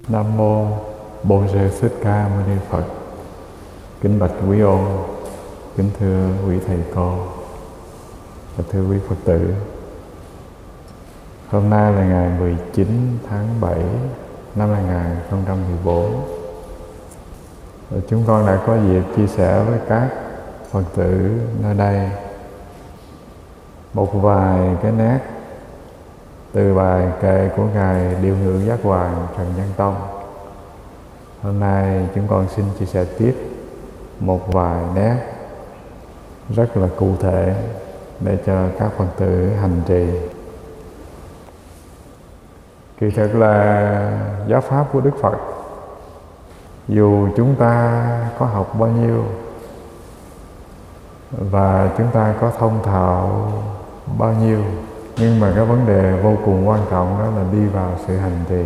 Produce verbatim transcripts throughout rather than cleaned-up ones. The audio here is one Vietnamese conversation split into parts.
Nam mô Bổn Sư Thích Ca Mâu Ni Phật. Kính bạch quý ôn, kính thưa quý thầy cô và thưa quý Phật tử. Hôm nay là ngày mười chín tháng bảy năm hai nghìn không trăm mười bốn. Chúng con đã có dịp chia sẻ với các Phật tử nơi đây một vài cái nét từ bài kệ của Ngài Điều Ngự Giác Hoàng Trần Nhân Tông. Hôm nay chúng con xin chia sẻ tiếp một vài nét rất là cụ thể để cho các Phật tử hành trì. Kỳ thực là giáo pháp của Đức Phật, dù chúng ta có học bao nhiêu và chúng ta có thông thạo bao nhiêu, nhưng mà cái vấn đề vô cùng quan trọng đó là đi vào sự hành trì.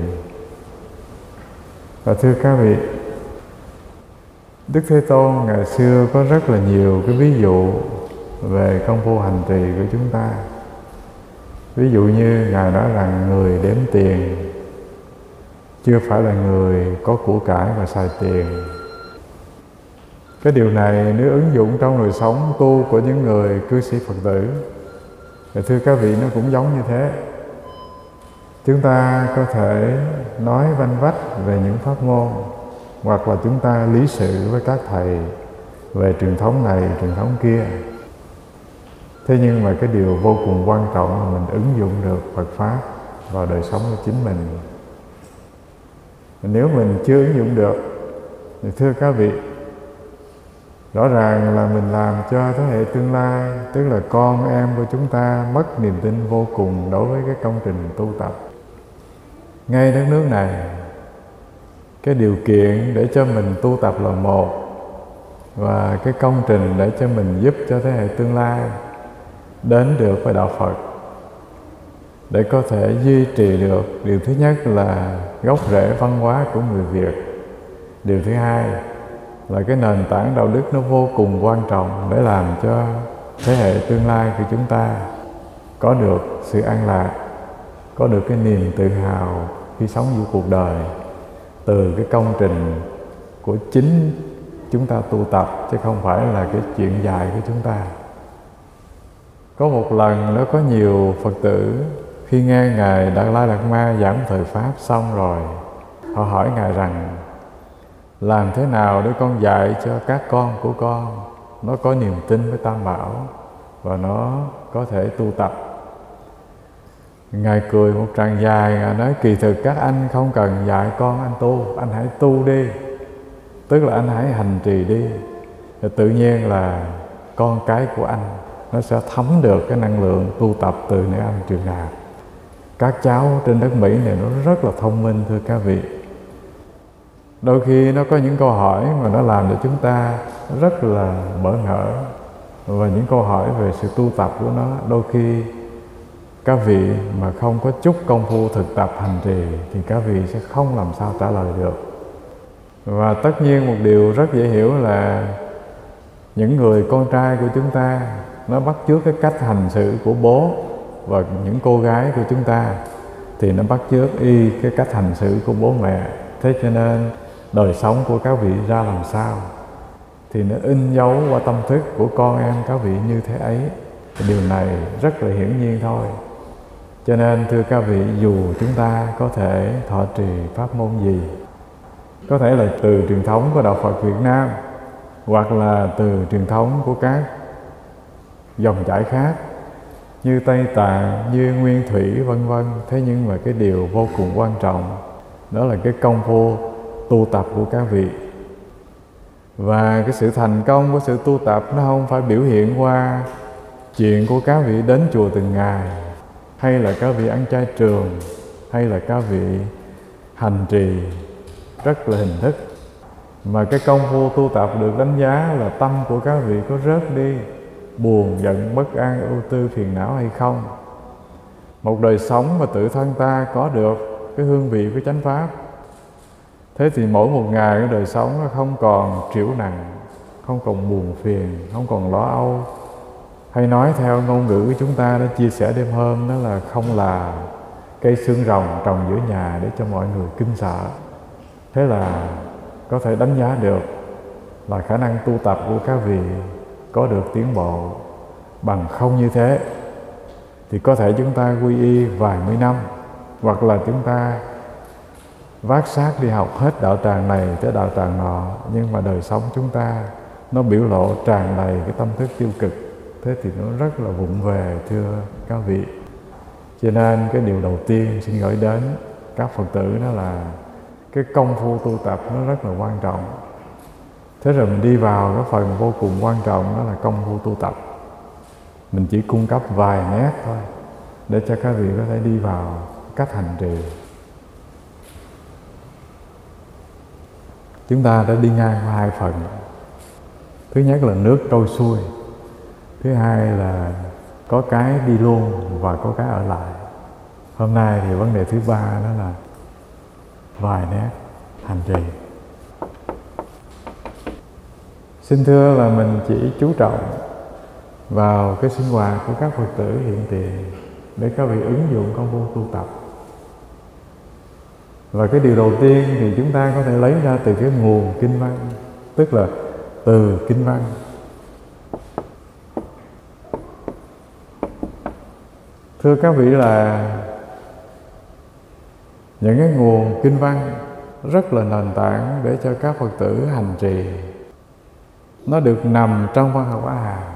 Và thưa các vị, Đức Thế Tôn ngày xưa có rất là nhiều cái ví dụ về công phu hành trì của chúng ta. Ví dụ như Ngài nói rằng người đếm tiền chưa phải là người có của cải và xài tiền. Cái điều này nếu ứng dụng trong đời sống tu của những người cư sĩ Phật tử thì thưa các vị, nó cũng giống như thế. Chúng ta có thể nói vanh vách về những pháp môn, hoặc là chúng ta lý sự với các thầy về truyền thống này, truyền thống kia. Thế nhưng mà cái điều vô cùng quan trọng là mình ứng dụng được Phật Pháp vào đời sống của chính mình. Nếu mình chưa ứng dụng được thì thưa các vị, rõ ràng là mình làm cho thế hệ tương lai, tức là con em của chúng ta, mất niềm tin vô cùng đối với cái công trình tu tập. Ngay đất nước này, cái điều kiện để cho mình tu tập là một, và cái công trình để cho mình giúp cho thế hệ tương lai đến được với Đạo Phật, để có thể duy trì được, điều thứ nhất là gốc rễ văn hóa của người Việt. Điều thứ hai là cái nền tảng đạo đức nó vô cùng quan trọng để làm cho thế hệ tương lai của chúng ta có được sự an lạc, có được cái niềm tự hào khi sống giữa cuộc đời từ cái công trình của chính chúng ta tu tập, chứ không phải là cái chuyện dài của chúng ta. Có một lần nó có nhiều Phật tử khi nghe Ngài Đạt Lai Đạt Ma giảng thời Pháp xong rồi, họ hỏi Ngài rằng làm thế nào để con dạy cho các con của con nó có niềm tin với Tam Bảo và nó có thể tu tập. Ngài cười một tràng dài, Ngài nói kỳ thực các anh không cần dạy con anh tu, anh hãy tu đi, tức là anh hãy hành trì đi, và tự nhiên là con cái của anh nó sẽ thấm được cái năng lượng tu tập từ nơi anh truyền đạt. Các cháu trên đất Mỹ này nó rất là thông minh, thưa các vị. Đôi khi nó có những câu hỏi mà nó làm cho chúng ta rất là bỡ ngỡ, và những câu hỏi về sự tu tập của nó đôi khi các vị mà không có chút công phu thực tập hành trì thì các vị sẽ không làm sao trả lời được. Và tất nhiên một điều rất dễ hiểu là những người con trai của chúng ta nó bắt chước cái cách hành xử của bố, và những cô gái của chúng ta thì nó bắt chước y cái cách hành xử của bố mẹ. Thế cho nên đời sống của các vị ra làm sao thì nó in dấu qua tâm thức của con em các vị như thế ấy. Điều này rất là hiển nhiên thôi. Cho nên thưa các vị, dù chúng ta có thể thọ trì pháp môn gì, có thể là từ truyền thống của Đạo Phật Việt Nam, hoặc là từ truyền thống của các dòng chảy khác như Tây Tạng, như Nguyên Thủy vân vân. Thế nhưng mà cái điều vô cùng quan trọng đó là cái công phu tu tập của các vị. Và cái sự thành công của sự tu tập nó không phải biểu hiện qua chuyện của các vị đến chùa từng ngày, hay là các vị ăn chay trường, hay là các vị hành trì rất là hình thức. Mà cái công phu tu tập được đánh giá là tâm của các vị có rớt đi buồn, giận, bất an, ưu tư, phiền não hay không. Một đời sống mà tự thân ta có được cái hương vị của chánh pháp, thế thì mỗi một ngày cái đời sống nó không còn trĩu nặng, không còn buồn phiền, không còn lo âu. Hay nói theo ngôn ngữ của chúng ta đã chia sẻ đêm hôm, đó là không là cây xương rồng trồng giữa nhà để cho mọi người kinh sợ. Thế là có thể đánh giá được là khả năng tu tập của các vị có được tiến bộ. Bằng không như thế thì có thể chúng ta quy y vài mươi năm, hoặc là chúng ta vác xác đi học hết đạo tràng này tới đạo tràng nọ, nhưng mà đời sống chúng ta nó biểu lộ tràn đầy cái tâm thức tiêu cực, thế thì nó rất là vụng về, thưa các vị. Cho nên cái điều đầu tiên xin gửi đến các Phật tử đó là cái công phu tu tập nó rất là quan trọng. Thế rồi mình đi vào cái phần vô cùng quan trọng, đó là công phu tu tập. Mình chỉ cung cấp vài nét thôi để cho các vị có thể đi vào cách hành trì. Chúng ta đã đi ngang qua hai phần. Thứ nhất là nước trôi xuôi, thứ hai là có cái đi luôn và có cái ở lại. Hôm nay thì vấn đề thứ ba đó là vài nét hành trì. Xin thưa là mình chỉ chú trọng vào cái sinh hoạt của các Phật tử hiện tiền để các vị ứng dụng công phu tu tập. Và cái điều đầu tiên thì chúng ta có thể lấy ra từ cái nguồn kinh văn, tức là từ kinh văn. Thưa các vị là những cái nguồn kinh văn rất là nền tảng để cho các Phật tử hành trì. Nó được nằm trong văn học A Hàm.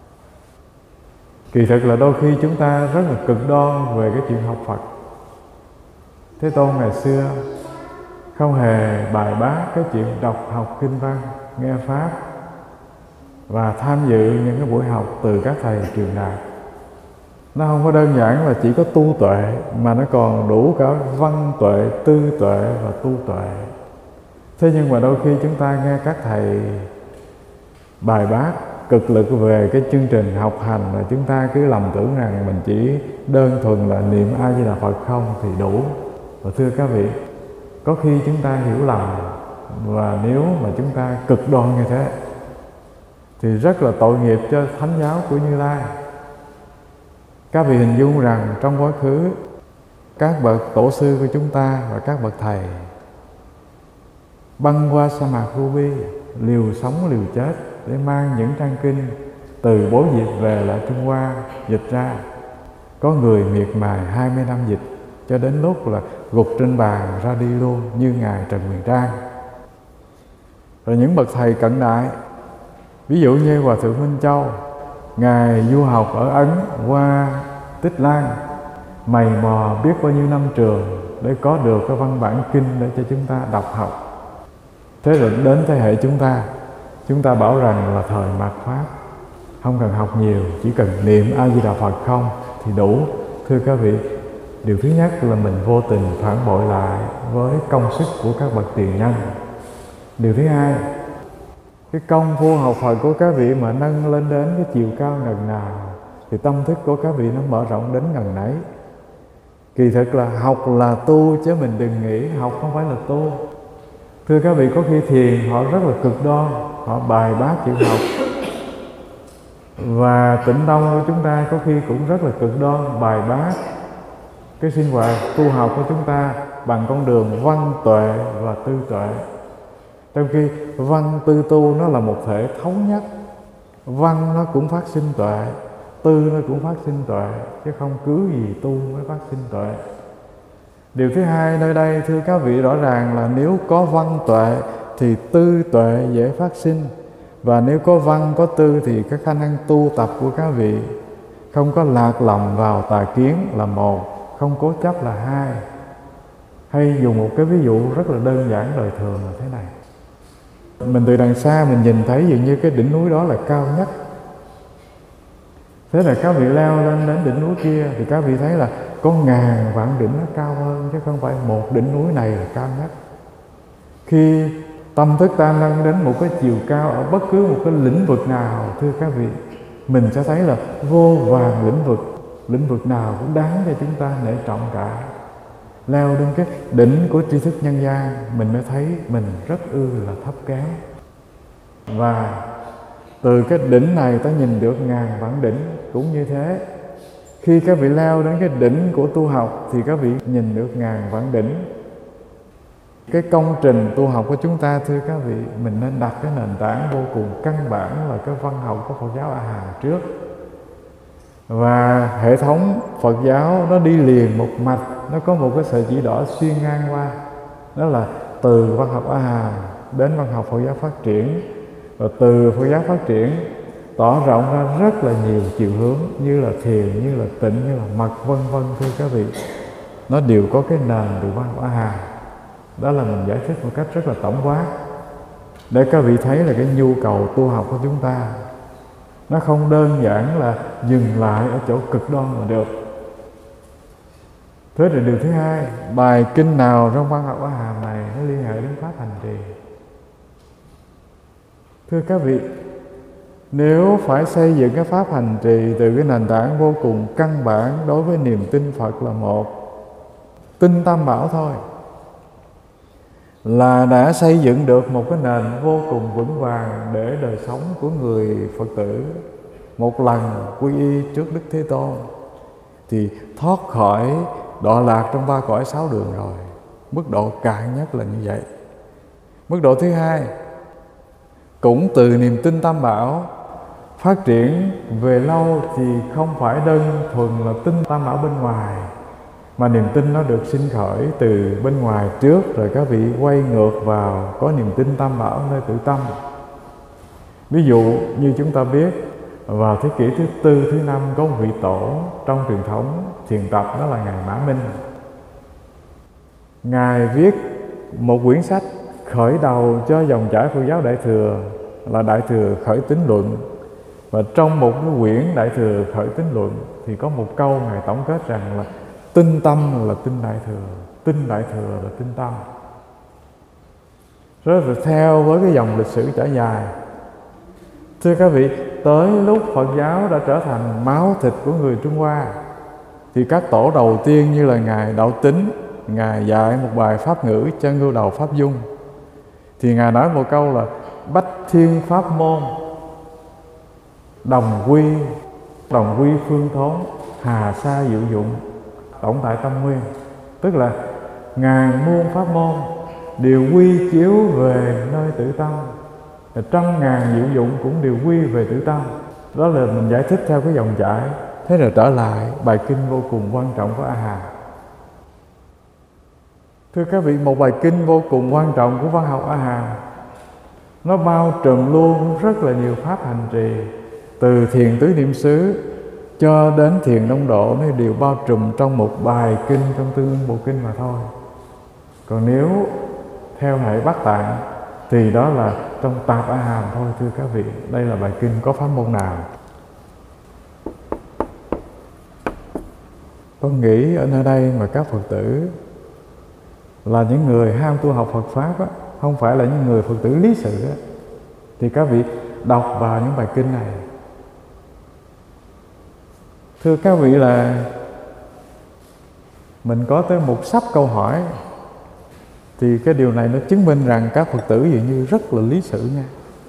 Kỳ thực là đôi khi chúng ta rất là cực đoan về cái chuyện học Phật. Thế Tôn ngày xưa không hề bài bác cái chuyện đọc học kinh văn, nghe Pháp và tham dự những cái buổi học từ các thầy truyền đạt. Nó không có đơn giản là chỉ có tu tuệ, mà nó còn đủ cả văn tuệ, tư tuệ và tu tuệ. Thế nhưng mà đôi khi chúng ta nghe các thầy bài bác cực lực về cái chương trình học hành, là chúng ta cứ lầm tưởng rằng mình chỉ đơn thuần là niệm A Di Đà Phật không thì đủ. Và thưa các vị, có khi chúng ta hiểu lầm, và nếu mà chúng ta cực đoan như thế thì rất là tội nghiệp cho thánh giáo của Như Lai. Các vị hình dung rằng trong quá khứ các bậc tổ sư của chúng ta và các bậc thầy băng qua sa mạc Gobi, liều sống liều chết để mang những trang kinh từ bố dịch về lại Trung Hoa dịch ra. Có người miệt mài hai mươi năm dịch, cho đến lúc là gục trên bàn ra đi luôn, như ngài Trần Huyền Trang. Rồi những bậc thầy cận đại, ví dụ như Hòa thượng Minh Châu, ngài du học ở Ấn qua Tích Lan, mày mò biết bao nhiêu năm trường để có được cái văn bản kinh để cho chúng ta đọc học. Thế rồi đến thế hệ chúng ta, chúng ta bảo rằng là thời mạt Pháp, không cần học nhiều, chỉ cần niệm A Di Đà Phật không thì đủ. Thưa các vị, điều thứ nhất là mình vô tình phản bội lại với công sức của các bậc tiền nhân. Điều thứ hai, cái công phu học Phật của các vị mà nâng lên đến cái chiều cao ngần nào thì tâm thức của các vị nó mở rộng đến ngần nấy. Kỳ thực là học là tu, chứ mình đừng nghĩ học không phải là tu. Thưa các vị, có khi thiền họ rất là cực đoan, họ bài bác chịu học. Và Tịnh Tông của chúng ta có khi cũng rất là cực đoan, bài bác cái sinh hoạt tu học của chúng ta bằng con đường văn tuệ và tư tuệ. Trong khi văn tư tu nó là một thể thống nhất. Văn nó cũng phát sinh tuệ, tư nó cũng phát sinh tuệ, chứ không cứ gì tu mới phát sinh tuệ. Điều thứ hai nơi đây, thưa các vị, rõ ràng là nếu có văn tuệ thì tư tuệ dễ phát sinh. Và nếu có văn có tư thì cái khả năng tu tập của các vị không có lạc lầm vào tà kiến là một, không cố chấp là hai. Hay dùng một cái ví dụ rất là đơn giản đời thường là thế này. Mình từ đằng xa mình nhìn thấy dường như cái đỉnh núi đó là cao nhất. Thế là các vị leo lên đến đỉnh núi kia thì các vị thấy là có ngàn vạn đỉnh nó cao hơn, chứ không phải một đỉnh núi này là cao nhất. Khi tâm thức ta nâng đến một cái chiều cao ở bất cứ một cái lĩnh vực nào, thưa các vị, mình sẽ thấy là vô vàn lĩnh vực, lĩnh vực nào cũng đáng cho chúng ta nể trọng cả. Leo đến cái đỉnh của tri thức nhân gian, mình mới thấy mình rất ư là thấp kém. Và từ cái đỉnh này ta nhìn được ngàn vạn đỉnh cũng như thế. Khi các vị leo đến cái đỉnh của tu học thì các vị nhìn được ngàn vạn đỉnh. Cái công trình tu học của chúng ta, thưa các vị, mình nên đặt cái nền tảng vô cùng căn bản là cái văn học của Phật giáo A Hàm trước. Và hệ thống Phật giáo nó đi liền một mạch, nó có một cái sợi chỉ đỏ xuyên ngang qua. Đó là từ văn học A Hàm đến văn học Phật giáo phát triển, và từ Phật giáo phát triển tỏ rộng ra rất là nhiều chiều hướng, như là thiền, như là tịnh, như là mật, vân vân. Thưa các vị, nó đều có cái nền từ văn học A Hàm. Đó là mình giải thích một cách rất là tổng quát để các vị thấy là cái nhu cầu tu học của chúng ta nó không đơn giản là dừng lại ở chỗ cực đoan mà được. Thế là điều thứ hai, bài kinh nào trong văn học A Hàm này nó liên hệ đến pháp hành trì. Thưa các vị, nếu phải xây dựng cái pháp hành trì từ cái nền tảng vô cùng căn bản đối với niềm tin Phật là một, tin Tam Bảo thôi, là đã xây dựng được một cái nền vô cùng vững vàng để đời sống của người Phật tử một lần quy y trước Đức Thế Tôn thì thoát khỏi đọa lạc trong ba cõi sáu đường rồi. Mức độ cạn nhất là như vậy. Mức độ thứ hai, cũng từ niềm tin Tam Bảo phát triển về lâu thì không phải đơn thuần là tin Tam Bảo bên ngoài, mà niềm tin nó được sinh khởi từ bên ngoài trước, rồi các vị quay ngược vào có niềm tin Tam Bảo nơi tự tâm. Ví dụ như chúng ta biết, vào thế kỷ thứ tư, thứ năm có một vị tổ trong truyền thống thiền tập, đó là Ngài Mã Minh. Ngài viết một quyển sách khởi đầu cho dòng chảy Phật giáo Đại Thừa là Đại Thừa Khởi Tín Luận. Và trong một cái quyển Đại Thừa Khởi Tín Luận thì có một câu Ngài tổng kết rằng là tin tâm là tin Đại Thừa, tin Đại Thừa là tin tâm. Rồi theo với cái dòng lịch sử trải dài, thưa các vị, tới lúc Phật giáo đã trở thành máu thịt của người Trung Hoa thì các tổ đầu tiên như là Ngài Đạo Tín, Ngài dạy một bài pháp ngữ cho Ngưu Đầu Pháp Dung. Thì Ngài nói một câu là bách thiên pháp môn, đồng quy, đồng quy phương thốn, hà sa diệu dụng, tổng tại tâm nguyên. Tức là ngàn muôn pháp môn đều quy chiếu về nơi tự tâm, trăm ngàn diệu dụng cũng đều quy về tự tâm. Đó là mình giải thích theo cái dòng chảy. Thế rồi trở lại bài kinh vô cùng quan trọng của A Hàm. Thưa các vị, một bài kinh vô cùng quan trọng của văn học A Hàm, nó bao trùm luôn rất là nhiều pháp hành trì, từ thiền tứ niệm xứ cho đến thiền đông độ, nó đều bao trùm trong một bài kinh trong Tương Ưng Bộ Kinh mà thôi. Còn nếu theo hệ Bát Tạng thì đó là trong Tạp A Hàm thôi. Thưa các vị, đây là bài kinh có pháp môn nào? Tôi nghĩ ở nơi đây mà các Phật tử là những người ham tu học Phật Pháp á, không phải là những người Phật tử lý sự á, thì các vị đọc vào những bài kinh này. Thưa các vị, là mình có tới một sắp câu hỏi, thì cái điều này nó chứng minh rằng các Phật tử dường như rất là lý sự nha.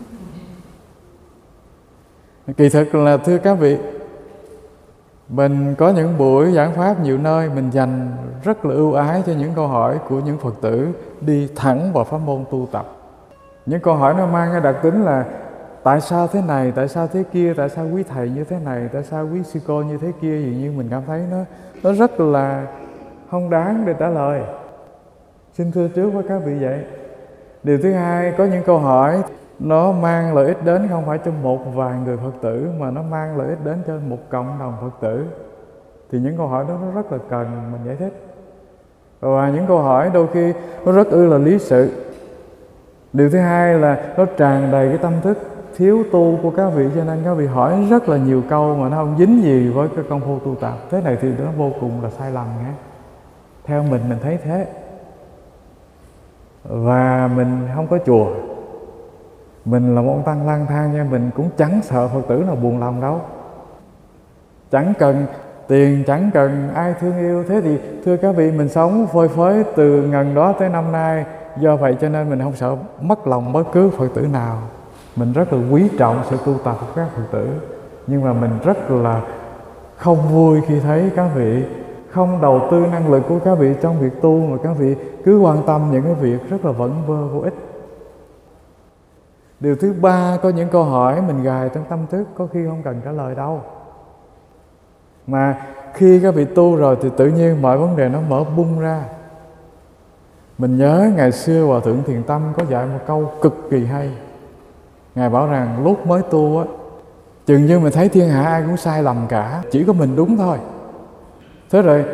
Kỳ thực là thưa các vị, mình có những buổi giảng pháp nhiều nơi, mình dành rất là ưu ái cho những câu hỏi của những Phật tử đi thẳng vào pháp môn tu tập. Những câu hỏi nó mang cái đặc tính là tại sao thế này, tại sao thế kia, tại sao quý thầy như thế này, tại sao quý sư cô như thế kia, dường như mình cảm thấy nó, nó rất là không đáng để trả lời. Xin thưa trước với các vị vậy. Điều thứ hai, có những câu hỏi nó mang lợi ích đến không phải cho một vài người Phật tử, mà nó mang lợi ích đến cho một cộng đồng Phật tử. Thì những câu hỏi đó nó rất là cần mình giải thích. Và những câu hỏi đôi khi nó rất ư là lý sự. Điều thứ hai là nó tràn đầy cái tâm thức thiếu tu của các vị, cho nên các vị hỏi rất là nhiều câu mà nó không dính gì với cái công phu tu tập. Thế này thì nó vô cùng là sai lầm nhé. Theo mình, mình thấy thế. Và mình không có chùa, mình là một ông tăng lang thang nha, mình cũng chẳng sợ Phật tử nào buồn lòng đâu. Chẳng cần tiền, chẳng cần ai thương yêu. Thế thì thưa các vị, mình sống phơi phới từ ngần đó tới năm nay. Do vậy cho nên mình không sợ mất lòng bất cứ Phật tử nào. Mình rất là quý trọng sự tu tập của các Phật tử. Nhưng mà mình rất là không vui khi thấy các vị không đầu tư năng lực của các vị trong việc tu, mà các vị cứ quan tâm những cái việc rất là vẩn vơ vô ích. Điều thứ ba, có những câu hỏi mình gài trong tâm thức có khi không cần trả lời đâu, mà khi các vị tu rồi thì tự nhiên mọi vấn đề nó mở bung ra. Mình nhớ ngày xưa Hòa Thượng Thiền Tâm có dạy một câu cực kỳ hay. Ngài bảo rằng lúc mới tu á, chừng như mình thấy thiên hạ ai cũng sai lầm cả, chỉ có mình đúng thôi. Thế rồi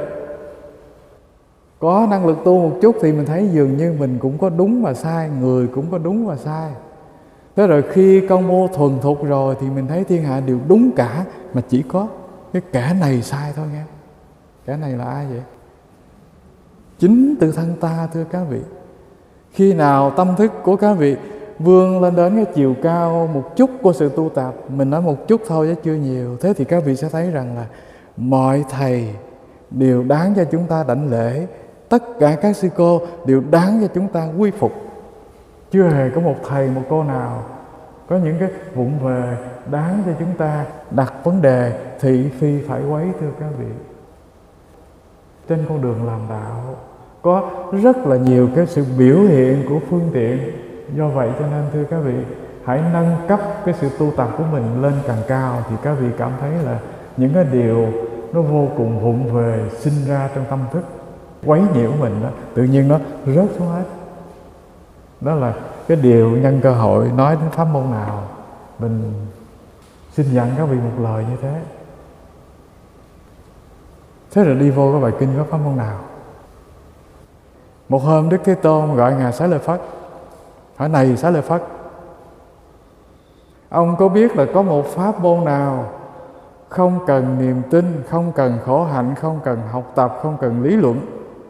có năng lực tu một chút thì mình thấy dường như mình cũng có đúng và sai, người cũng có đúng và sai. Thế rồi khi công phu thuần thục rồi thì mình thấy thiên hạ đều đúng cả, mà chỉ có cái kẻ này sai thôi nghe. Kẻ này là ai vậy? Chính tự thân ta, thưa các vị. Khi nào tâm thức của các vị vươn lên đến cái chiều cao một chút của sự tu tập, mình nói một chút thôi chứ chưa nhiều, thế thì các vị sẽ thấy rằng là mọi thầy đều đáng cho chúng ta đảnh lễ, tất cả các sư cô đều đáng cho chúng ta quy phục. Chưa hề có một thầy một cô nào có những cái vụng về đáng cho chúng ta đặt vấn đề thị phi phải quấy, thưa các vị. Trên con đường làm đạo có rất là nhiều cái sự biểu hiện của phương tiện. Do vậy cho nên thưa các vị, hãy nâng cấp cái sự tu tập của mình lên càng cao, thì các vị cảm thấy là những cái điều nó vô cùng vụng về sinh ra trong tâm thức, quấy nhiễu mình đó, tự nhiên nó rớt xuống hết. Đó là cái điều nhân cơ hội nói đến pháp môn nào, mình xin dặn các vị một lời như thế. Thế rồi đi vô cái bài kinh có pháp môn nào? Một hôm Đức Thế Tôn gọi Ngài Xá Lợi Phất, hỏi này Xá Lợi Phất, ông có biết là có một pháp môn nào không cần niềm tin, không cần khổ hạnh, không cần học tập, không cần lý luận,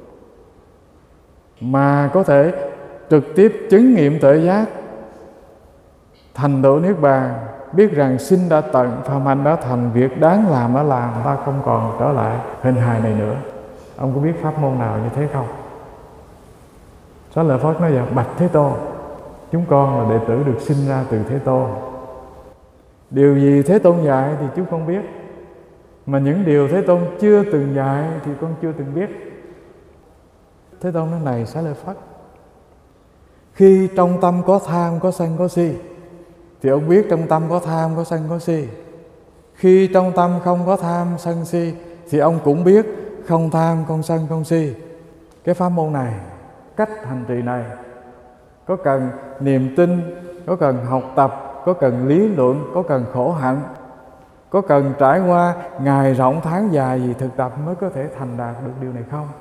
mà có thể trực tiếp chứng nghiệm tuệ giác, thành tựu niết bàn, biết rằng sinh đã tận, phàm hành đã thành, việc đáng làm đã làm, ta không còn trở lại hình hài này nữa. Ông có biết pháp môn nào như thế không? Xá Lợi Phất nói rằng bạch Thế Tôn, chúng con là đệ tử được sinh ra từ Thế Tôn. Điều gì Thế Tôn dạy thì chúng con biết, mà những điều Thế Tôn chưa từng dạy thì con chưa từng biết. Thế Tôn nói này Xá Lợi Phất, khi trong tâm có tham, có sân, có si, thì ông biết trong tâm có tham, có sân, có si. Khi trong tâm không có tham, sân, si, thì ông cũng biết không tham, không sân, không si. Cái pháp môn này, cách hành trì này, có cần niềm tin, có cần học tập, có cần lý luận, có cần khổ hạnh, có cần trải qua ngày rộng tháng dài gì thực tập mới có thể thành đạt được điều này không?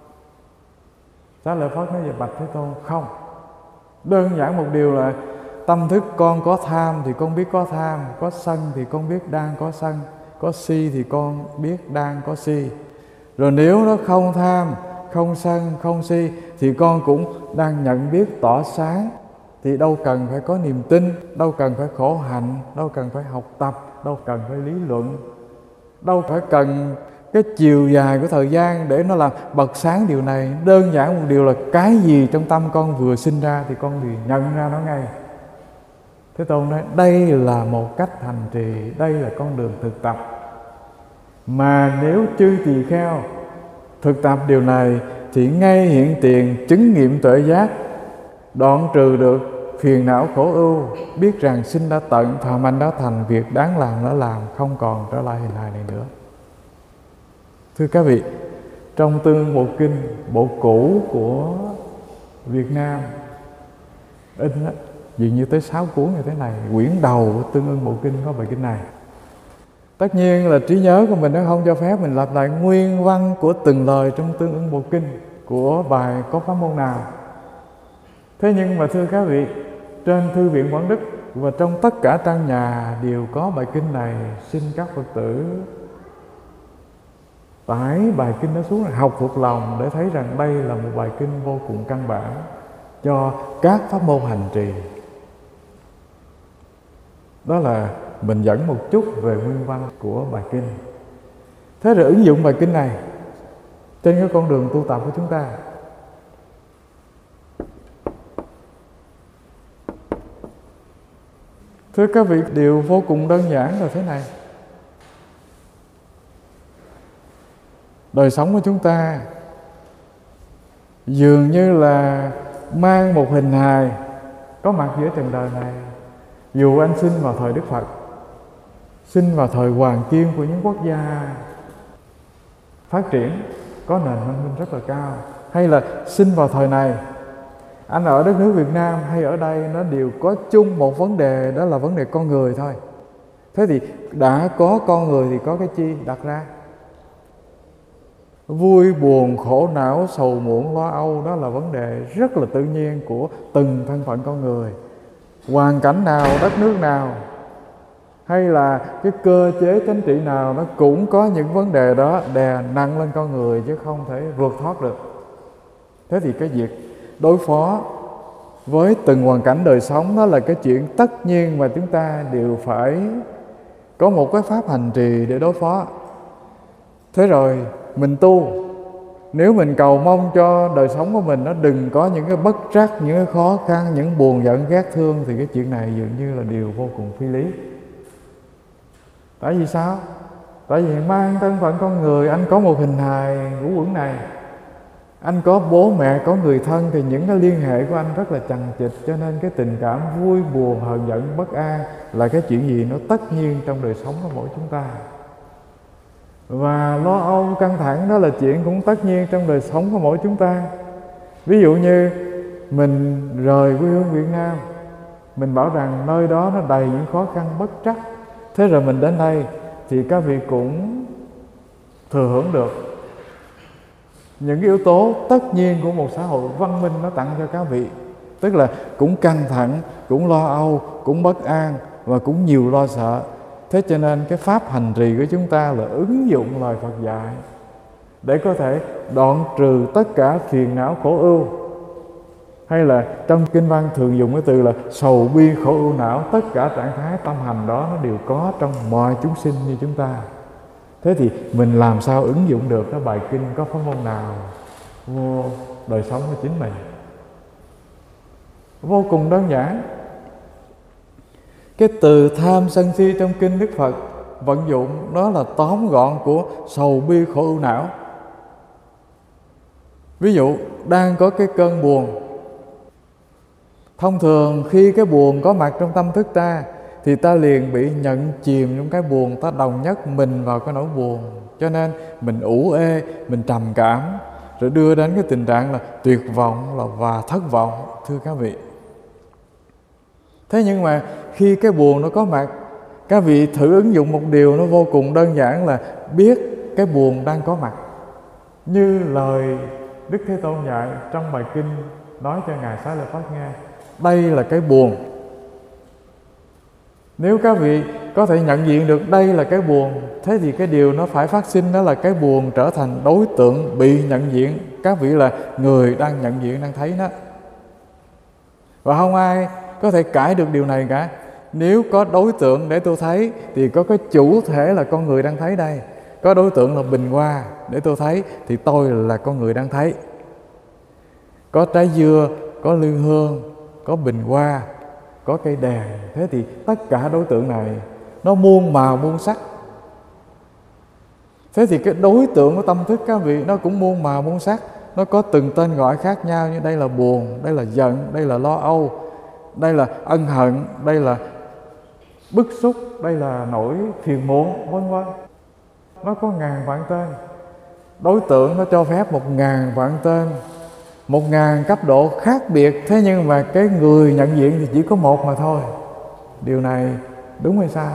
Xá Lợi Phất nói về bạch Thế Tôn, không. Đơn giản một điều là tâm thức con có tham thì con biết có tham, có sân thì con biết đang có sân, có si thì con biết đang có si. Rồi nếu nó không tham, không sân, không si thì con cũng đang nhận biết tỏ sáng. Thì đâu cần phải có niềm tin, đâu cần phải khổ hạnh, đâu cần phải học tập, đâu cần phải lý luận, đâu phải cần cái chiều dài của thời gian để nó làm bật sáng điều này. Đơn giản một điều là cái gì trong tâm con vừa sinh ra thì con liền nhận ra nó ngay. Thế Tôn nói đây là một cách hành trì, đây là con đường thực tập. Mà nếu chư tỳ kheo thực tập điều này thì ngay hiện tiền chứng nghiệm tuệ giác, đoạn trừ được phiền não khổ ưu, biết rằng sinh đã tận, phàm hành đã thành, việc đáng làm đã làm, không còn trở lại hình hài này nữa. Thưa các vị, trong Tương Bộ Kinh, bộ cũ của Việt Nam in đó, dường như tới sáu cuốn như thế này, quyển đầu của Tương Ưng Bộ Kinh có bài kinh này. Tất nhiên là trí nhớ của mình nó không cho phép mình lặp lại nguyên văn của từng lời trong Tương Ưng Bộ Kinh của bài có pháp môn nào. Thế nhưng mà thưa các vị, trên Thư viện Quảng Đức và trong tất cả trang nhà đều có bài kinh này. Xin các Phật tử tải bài kinh đó xuống, học thuộc lòng để thấy rằng đây là một bài kinh vô cùng căn bản cho các pháp môn hành trì. Đó là mình dẫn một chút về nguyên văn của bài kinh. Thế rồi ứng dụng bài kinh này trên cái con đường tu tập của chúng ta. Thưa các vị, điều vô cùng đơn giản là thế này. Đời sống của chúng ta dường như là mang một hình hài có mặt giữa trần đời này. Dù anh sinh vào thời Đức Phật, sinh vào thời hoàng kim của những quốc gia phát triển, có nền văn minh rất là cao, hay là sinh vào thời này, anh ở đất nước Việt Nam hay ở đây, nó đều có chung một vấn đề, đó là vấn đề con người thôi. Thế thì đã có con người thì có cái chi đặt ra? Vui buồn, khổ não, sầu muộn, lo âu, đó là vấn đề rất là tự nhiên của từng thân phận con người. Hoàn cảnh nào, đất nước nào, hay là cái cơ chế chính trị nào, nó cũng có những vấn đề đó đè nặng lên con người, chứ không thể vượt thoát được. Thế thì cái việc đối phó với từng hoàn cảnh đời sống, đó là cái chuyện tất nhiên mà chúng ta đều phải có một cái pháp hành trì để đối phó. Thế rồi mình tu, nếu mình cầu mong cho đời sống của mình nó đừng có những cái bất trắc, những cái khó khăn, những buồn giận ghét thương, thì cái chuyện này dường như là điều vô cùng phi lý. Tại vì sao? Tại vì mang thân phận con người, anh có một hình hài ngũ uẩn này, anh có bố mẹ, có người thân, thì những cái liên hệ của anh rất là chằng chịt, cho nên cái tình cảm vui buồn, hờn giận, bất an là cái chuyện gì nó tất nhiên trong đời sống của mỗi chúng ta. Và lo âu, căng thẳng, đó là chuyện cũng tất nhiên trong đời sống của mỗi chúng ta. Ví dụ như mình rời quê hương Việt Nam, mình bảo rằng nơi đó nó đầy những khó khăn bất trắc, thế rồi mình đến đây thì các vị cũng thừa hưởng được những cái yếu tố tất nhiên của một xã hội văn minh nó tặng cho các vị. Tức là cũng căng thẳng, cũng lo âu, cũng bất an và cũng nhiều lo sợ. Thế cho nên cái pháp hành trì của chúng ta là ứng dụng lời Phật dạy để có thể đoạn trừ tất cả phiền não khổ ưu. Hay là trong kinh văn thường dùng cái từ là sầu bi khổ ưu não, tất cả trạng thái tâm hành đó nó đều có trong mọi chúng sinh như chúng ta. Thế thì mình làm sao ứng dụng được cái bài kinh có pháp môn nào vô đời sống của chính mình? Vô cùng đơn giản. Cái từ tham sân si trong kinh Đức Phật vận dụng đó là tóm gọn của sầu bi khổ ưu não. Ví dụ đang có cái cơn buồn, thông thường khi cái buồn có mặt trong tâm thức ta thì ta liền bị nhận chìm trong cái buồn, ta đồng nhất mình vào cái nỗi buồn, cho nên mình ủ ê, mình trầm cảm, rồi đưa đến cái tình trạng là tuyệt vọng là và thất vọng, thưa các vị. Thế nhưng mà khi cái buồn nó có mặt, các vị thử ứng dụng một điều nó vô cùng đơn giản là biết cái buồn đang có mặt. Như lời Đức Thế Tôn dạy trong bài kinh nói cho Ngài Xá Lợi Phất nghe, đây là cái buồn. Nếu các vị có thể nhận diện được đây là cái buồn, thế thì cái điều nó phải phát sinh đó là cái buồn trở thành đối tượng bị nhận diện. Các vị là người đang nhận diện, đang thấy nó. Và không ai có thể cãi được điều này cả. Nếu có đối tượng để tôi thấy thì có cái chủ thể là con người đang thấy đây. Có đối tượng là bình hoa để tôi thấy thì tôi là con người đang thấy. Có trái dưa, có lư hương, có bình hoa, có cây đèn. Thế thì tất cả đối tượng này nó muôn màu muôn sắc. Thế thì cái đối tượng của tâm thức các vị nó cũng muôn màu muôn sắc. Nó có từng tên gọi khác nhau, như đây là buồn, đây là giận, đây là lo âu, đây là ân hận, đây là bức xúc, đây là nỗi phiền muộn, vân vân. Nó có ngàn vạn tên. Đối tượng nó cho phép một ngàn vạn tên, một ngàn cấp độ khác biệt. Thế nhưng mà cái người nhận diện thì chỉ có một mà thôi. Điều này đúng hay sai?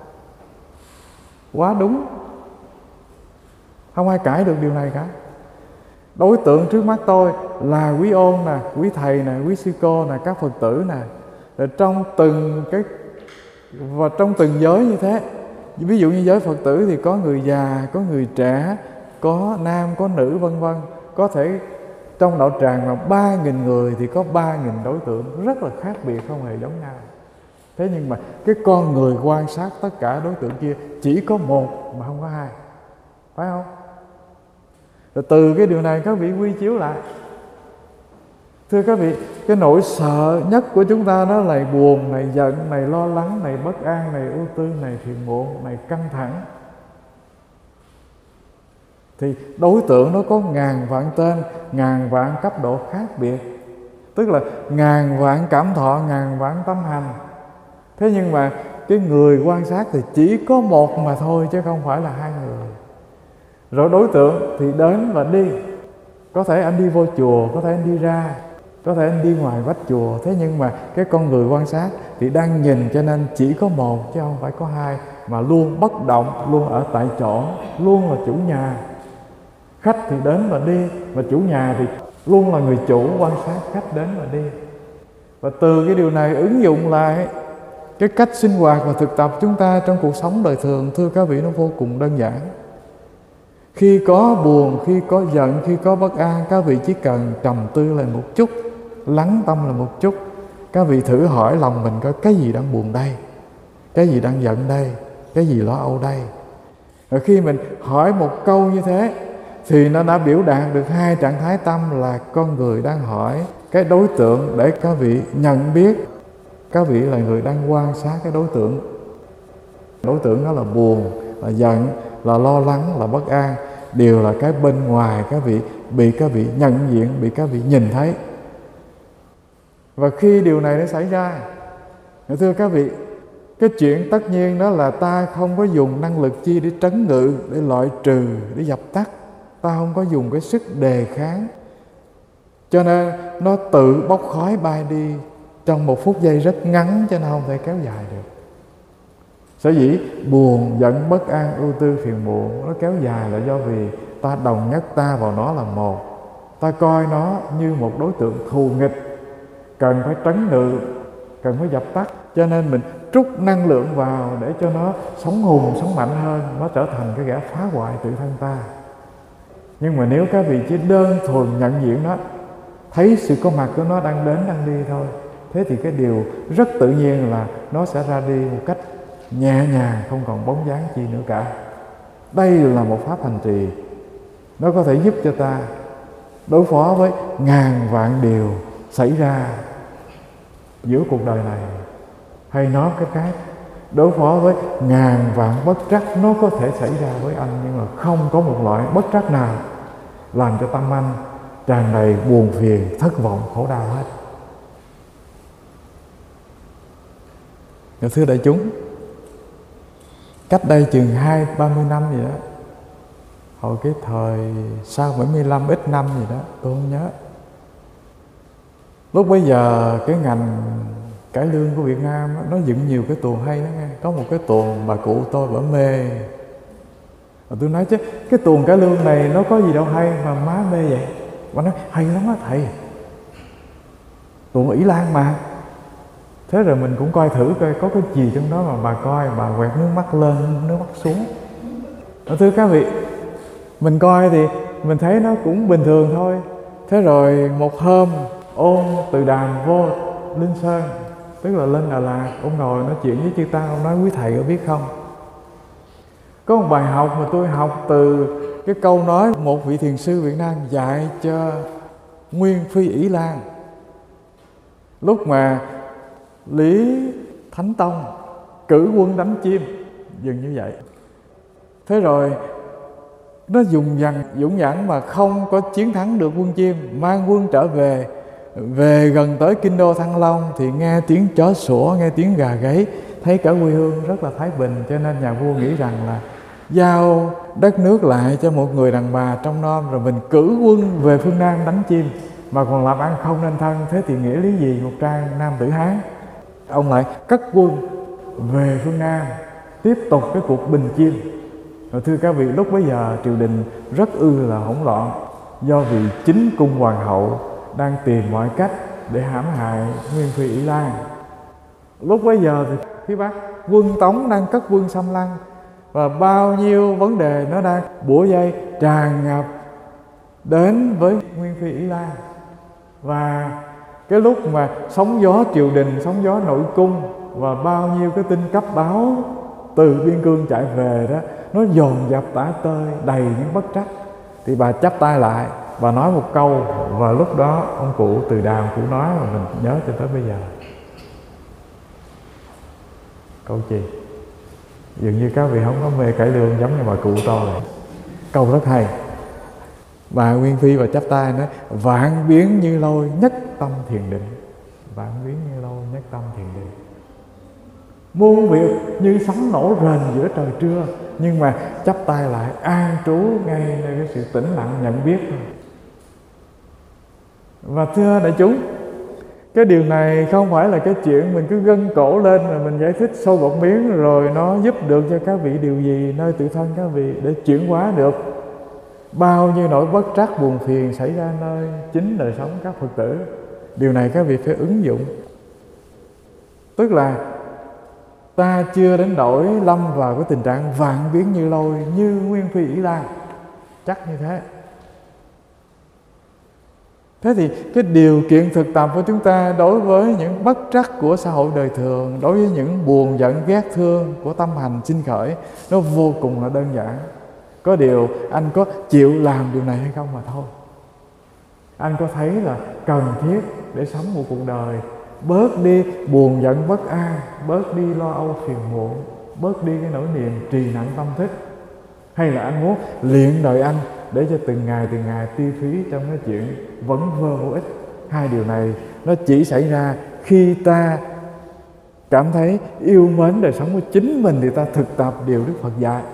Quá đúng. Không ai cãi được điều này cả. Đối tượng trước mắt tôi là quý ôn nè, quý thầy nè, quý sư cô nè, các Phật tử nè. Rồi trong từng cái và trong từng giới như thế. Ví dụ như giới Phật tử thì có người già, có người trẻ, có nam, có nữ, vân vân. Có thể trong đạo tràng mà ba nghìn người thì có ba nghìn đối tượng rất là khác biệt, không hề giống nhau. Thế nhưng mà cái con người quan sát tất cả đối tượng kia chỉ có một mà không có hai, phải không? Rồi từ cái điều này các vị quy chiếu lại. Thưa các vị, cái nỗi sợ nhất của chúng ta đó là buồn, này giận, này lo lắng, này bất an, này ưu tư, này phiền muộn, này căng thẳng. Thì đối tượng nó có ngàn vạn tên, ngàn vạn cấp độ khác biệt, tức là ngàn vạn cảm thọ, ngàn vạn tâm hành. Thế nhưng mà cái người quan sát thì chỉ có một mà thôi, chứ không phải là hai người. Rồi đối tượng thì đến và đi. Có thể anh đi vô chùa, có thể anh đi ra, có thể anh đi ngoài vách chùa. Thế nhưng mà cái con người quan sát thì đang nhìn, cho nên chỉ có một chứ không phải có hai, mà luôn bất động, luôn ở tại chỗ, luôn là chủ nhà. Khách thì đến và đi, mà chủ nhà thì luôn là người chủ quan sát khách đến và đi. Và từ cái điều này ứng dụng lại cái cách sinh hoạt và thực tập chúng ta trong cuộc sống đời thường, thưa các vị, nó vô cùng đơn giản. Khi có buồn, khi có giận, khi có bất an, các vị chỉ cần trầm tư lại một chút, lắng tâm lại một chút. Các vị thử hỏi lòng mình coi cái gì đang buồn đây, cái gì đang giận đây, cái gì lo âu đây. Rồi khi mình hỏi một câu như thế thì nó đã biểu đạt được hai trạng thái tâm, là con người đang hỏi cái đối tượng để các vị nhận biết các vị là người đang quan sát cái đối tượng. Đối tượng đó là buồn, là giận, là lo lắng, là bất an, đều là cái bên ngoài các vị bị các vị nhận diện, bị các vị nhìn thấy. Và khi điều này nó xảy ra, thưa các vị, cái chuyện tất nhiên đó là ta không có dùng năng lực chi để trấn ngự, để loại trừ, để dập tắt. Ta không có dùng cái sức đề kháng, cho nên nó tự bốc khói bay đi trong một phút giây rất ngắn, cho nên không thể kéo dài được. Sở dĩ buồn, giận, bất an, ưu tư, phiền muộn nó kéo dài là do vì ta đồng nhất ta vào nó là một. Ta coi nó như một đối tượng thù nghịch, cần phải trấn ngự, cần phải dập tắt. Cho nên mình trút năng lượng vào để cho nó sống hùng, sống mạnh hơn, nó trở thành cái kẻ phá hoại tự thân ta. Nhưng mà nếu các vị chỉ đơn thuần nhận diện nó, thấy sự có mặt của nó đang đến, đang đi thôi, thế thì cái điều rất tự nhiên là nó sẽ ra đi một cách nhẹ nhàng, không còn bóng dáng chi nữa cả. Đây là một pháp hành trì, nó có thể giúp cho ta đối phó với ngàn vạn điều xảy ra giữa cuộc đời này. Hay nói cái khác, đối phó với ngàn vạn bất trắc nó có thể xảy ra với anh, nhưng mà không có một loại bất trắc nào làm cho tâm anh tràn đầy buồn phiền, thất vọng, khổ đau hết. Thưa đại chúng, cách đây chừng hai ba mươi năm gì đó, hồi cái thời sau bảy mươi lăm ít năm gì đó, tôi không nhớ. Lúc bấy giờ cái ngành cải lương của Việt Nam đó, nó dựng nhiều cái tuồng hay đó nghe. Có một cái tuồng bà cụ tôi bả mê. Và tôi nói chứ cái tuồng cải lương này nó có gì đâu hay mà má mê vậy. Bà nói hay lắm á thầy, tuồng Ỷ Lan mà. Thế rồi mình cũng coi thử coi có cái gì trong đó, mà bà coi bà quẹt nước mắt lên, nước mắt xuống. Thưa các vị, mình coi thì mình thấy nó cũng bình thường thôi. Thế rồi một hôm Ôn Từ Đàm vô Linh Sơn, tức là lên Đà Lạt, ông ngồi nói chuyện với chư tăng. Ông nói quý thầy có biết không, có một bài học mà tôi học từ cái câu nói một vị thiền sư Việt Nam dạy cho Nguyên Phi Ỷ Lan lúc mà Lý Thánh Tông cử quân đánh chim, dừng như vậy. Thế rồi nó dùng dằn dũng dãng mà không có chiến thắng được quân chim, mang quân trở về. Về gần tới kinh đô Thăng Long thì nghe tiếng chó sủa, nghe tiếng gà gáy, thấy cả quê hương rất là thái bình. Cho nên nhà vua nghĩ rằng là giao đất nước lại cho một người đàn bà trong nom, rồi mình cử quân về phương Nam đánh chim, mà còn làm ăn không nên thân. Thế thì nghĩa lý gì một trang nam tử Hán? Ông lại cất quân về phương Nam, tiếp tục cái cuộc bình chim. Rồi thưa các vị, lúc bấy giờ triều đình rất ư là hỗn loạn, do vì chính cung hoàng hậu đang tìm mọi cách để hãm hại Nguyên Phi Ỷ Lan. Lúc bấy giờ thì phía Bắc quân Tống đang cất quân xâm lăng, và bao nhiêu vấn đề nó đang bủa vây tràn ngập đến với Nguyên Phi Ỷ Lan. Và cái lúc mà sóng gió triều đình, sóng gió nội cung và bao nhiêu cái tin cấp báo từ biên cương chạy về đó, nó dồn dập tả tơi đầy những bất trắc, thì bà chắp tay lại, bà nói một câu. Và lúc đó ông cụ Từ Đàm cũng nói mà mình nhớ cho tới bây giờ. Câu gì? Dường như các vị không có mê cải lương giống như bà cụ tôi. Câu rất hay. Bà Nguyên Phi và chắp tay nói: vạn biến như lôi nhất tâm thiền định. Vạn biến như lôi nhất tâm thiền định. Muôn việc như sấm nổ rền giữa trời trưa, nhưng mà chắp tay lại an trú ngay nơi cái sự tĩnh lặng nhận biết. Và thưa đại chúng, cái điều này không phải là cái chuyện mình cứ gân cổ lên rồi mình giải thích sôi một miếng rồi nó giúp được cho các vị điều gì nơi tự thân các vị để chuyển hóa được bao nhiêu nỗi bất trắc buồn phiền xảy ra nơi chính đời sống các Phật tử. Điều này các vị phải ứng dụng. Tức là ta chưa đến đổi lâm vào cái tình trạng vạn biến như lôi như Nguyên Phi Ỷ La, chắc như thế. Thế thì cái điều kiện thực tập của chúng ta đối với những bất trắc của xã hội đời thường, đối với những buồn giận ghét thương của tâm hành sinh khởi, nó vô cùng là đơn giản. Có điều anh có chịu làm điều này hay không mà thôi. Anh có thấy là cần thiết để sống một cuộc đời bớt đi buồn giận bất an, bớt đi lo âu phiền muộn, bớt đi cái nỗi niềm trì nặng tâm thức, hay là anh muốn luyện đời anh để cho từng ngày từng ngày tiêu phí trong cái chuyện vẫn vơ vô ích? Hai điều này nó chỉ xảy ra khi ta cảm thấy yêu mến đời sống của chính mình thì ta thực tập điều Đức Phật dạy.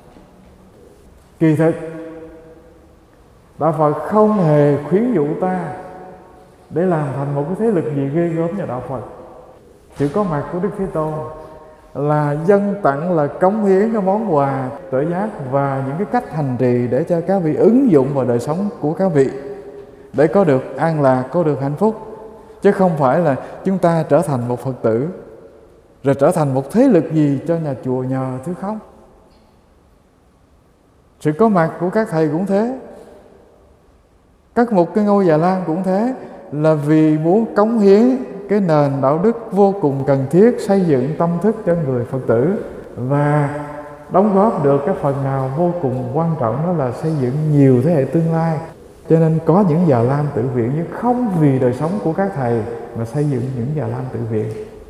Kỳ thực Đạo Phật không hề khuyến dụ ta để làm thành một cái thế lực gì ghê gớm cho Đạo Phật. Sự có mặt của Đức Thế Tôn là dâng tặng, là cống hiến cái món quà tuệ giác và những cái cách hành trì để cho các vị ứng dụng vào đời sống của các vị để có được an lạc, có được hạnh phúc. Chứ không phải là chúng ta trở thành một Phật tử rồi trở thành một thế lực gì cho nhà chùa nhờ thứ không. Sự có mặt của các thầy cũng thế, các mục cái ngôi Già Lam cũng thế, là vì muốn cống hiến cái nền đạo đức vô cùng cần thiết xây dựng tâm thức cho người Phật tử, và đóng góp được cái phần nào vô cùng quan trọng, đó là xây dựng nhiều thế hệ tương lai. Cho nên có những Già Lam tự viện, nhưng không vì đời sống của các thầy mà xây dựng những Già Lam tự viện.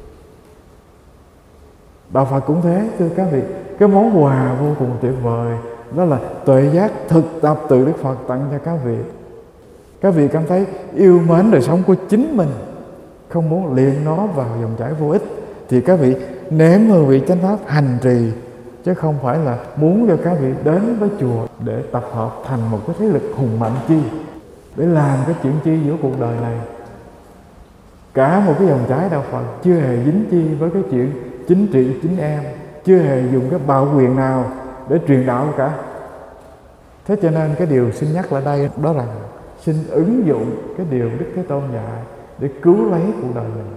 Đạo Phật cũng thế, thưa các vị. Cái món quà vô cùng tuyệt vời đó là tuệ giác thực tập từ Đức Phật tặng cho các vị. Các vị cảm thấy yêu mến đời sống của chính mình, không muốn luyện nó vào dòng chảy vô ích, thì các vị nếm hương vị chánh pháp hành trì, chứ không phải là muốn cho các vị đến với chùa để tập hợp thành một cái thế lực hùng mạnh chi, để làm cái chuyện chi giữa cuộc đời này. Cả một cái dòng chảy đạo Phật chưa hề dính chi với cái chuyện chính trị chính em, chưa hề dùng cái bạo quyền nào để truyền đạo cả. Thế cho nên cái điều xin nhắc lại đây đó rằng xin ứng dụng cái điều Đức Thế Tôn dạy để cứu lấy cuộc đời mình.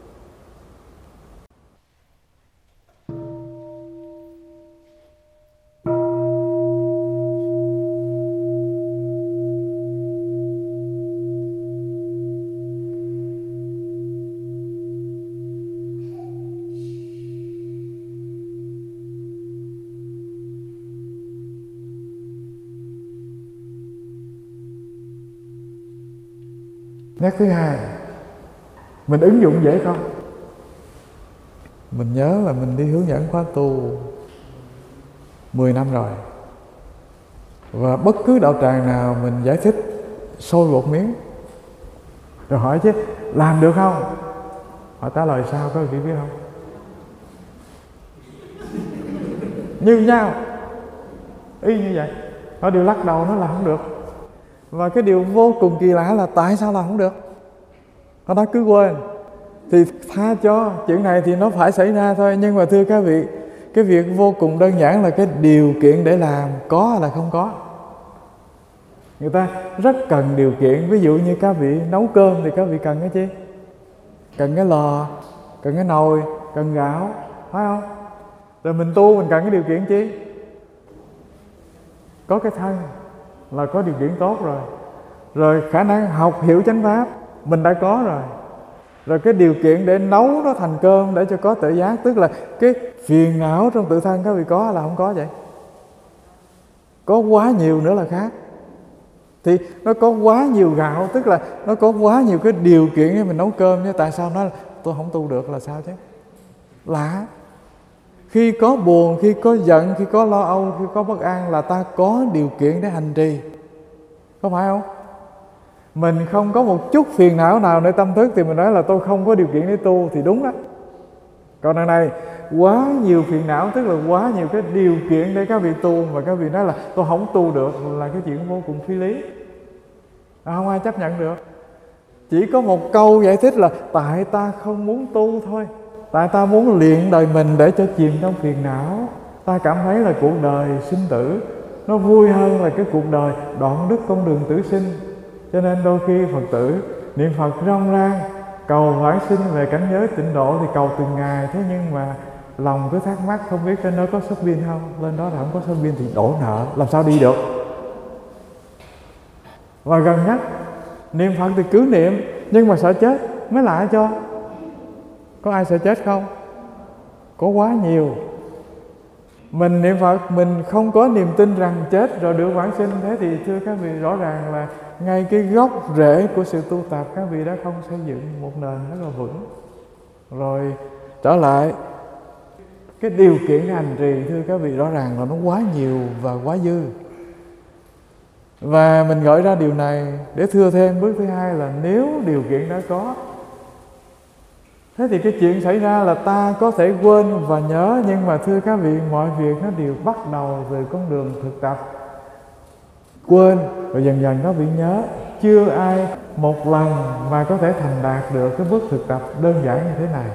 Nét thứ hai, mình ứng dụng dễ không? Mình nhớ là mình đi hướng dẫn khóa tu mười năm rồi, và bất cứ đạo tràng nào mình giải thích sôi một miếng rồi hỏi chứ làm được không? Họ trả lời sao các vị biết không? Như nhau, y như vậy. Họ đều lắc đầu, nó là không được. Và cái điều vô cùng kỳ lạ là tại sao là không được? Họ đã cứ quên. Thì tha cho, chuyện này thì nó phải xảy ra thôi. Nhưng mà thưa các vị, cái việc vô cùng đơn giản là cái điều kiện để làm có hay là không có. Người ta rất cần điều kiện. Ví dụ như các vị nấu cơm thì các vị cần cái chi? Cần cái lò, cần cái nồi, cần gạo, phải không? Rồi mình tu mình cần cái điều kiện chi? Có cái thân là có điều kiện tốt rồi. Rồi khả năng học hiểu chánh pháp mình đã có rồi. Rồi cái điều kiện để nấu nó thành cơm để cho có tự giác, tức là cái phiền não trong tự thân các vị có là không có vậy? Có quá nhiều nữa là khác. Thì nó có quá nhiều gạo, tức là nó có quá nhiều cái điều kiện để mình nấu cơm. Nhưng tại sao nói tôi không tu được là sao chứ? Lạ. Khi có buồn, khi có giận, khi có lo âu, khi có bất an là ta có điều kiện để hành trì. có phải không? Mình không có một chút phiền não nào nơi tâm thức thì mình nói là tôi không có điều kiện để tu, thì đúng đó. Còn đằng này quá nhiều phiền não, tức là quá nhiều cái điều kiện để các vị tu, mà các vị nói là tôi không tu được, là cái chuyện vô cùng phi lý, à, không ai chấp nhận được. Chỉ có một câu giải thích là tại ta không muốn tu thôi, tại ta muốn luyện đời mình để cho chìm trong phiền não. Ta cảm thấy là cuộc đời sinh tử nó vui hơn là cái cuộc đời đoạn đứt con đường tử sinh. Cho nên đôi khi Phật tử niệm Phật rong rang cầu vãng sinh về cảnh giới tịnh độ thì cầu từng ngày, thế nhưng mà lòng cứ thắc mắc không biết trên đó có sắp pin không, lên đó là không có sắp pin thì đổ nợ, làm sao đi được. Và gần nhất niệm Phật thì cứ niệm, nhưng mà sợ chết mới lạ cho. Có ai sợ chết không? Có quá nhiều. Mình niệm Phật mình không có niềm tin rằng chết rồi được vãng sinh. Thế thì thưa các vị, rõ ràng là ngay cái gốc rễ của sự tu tập các vị đã không xây dựng một nền rất là vững. Rồi trở lại cái điều kiện hành trì, thưa các vị, rõ ràng là nó quá nhiều và quá dư. Và mình gọi ra điều này để thưa thêm bước thứ hai là nếu điều kiện đã có, thế thì cái chuyện xảy ra là ta có thể quên và nhớ, nhưng mà thưa các vị, mọi việc nó đều bắt đầu từ con đường thực tập. Quên rồi dần dần nó bị nhớ. Chưa ai một lần mà có thể thành đạt được cái bước thực tập đơn giản như thế này.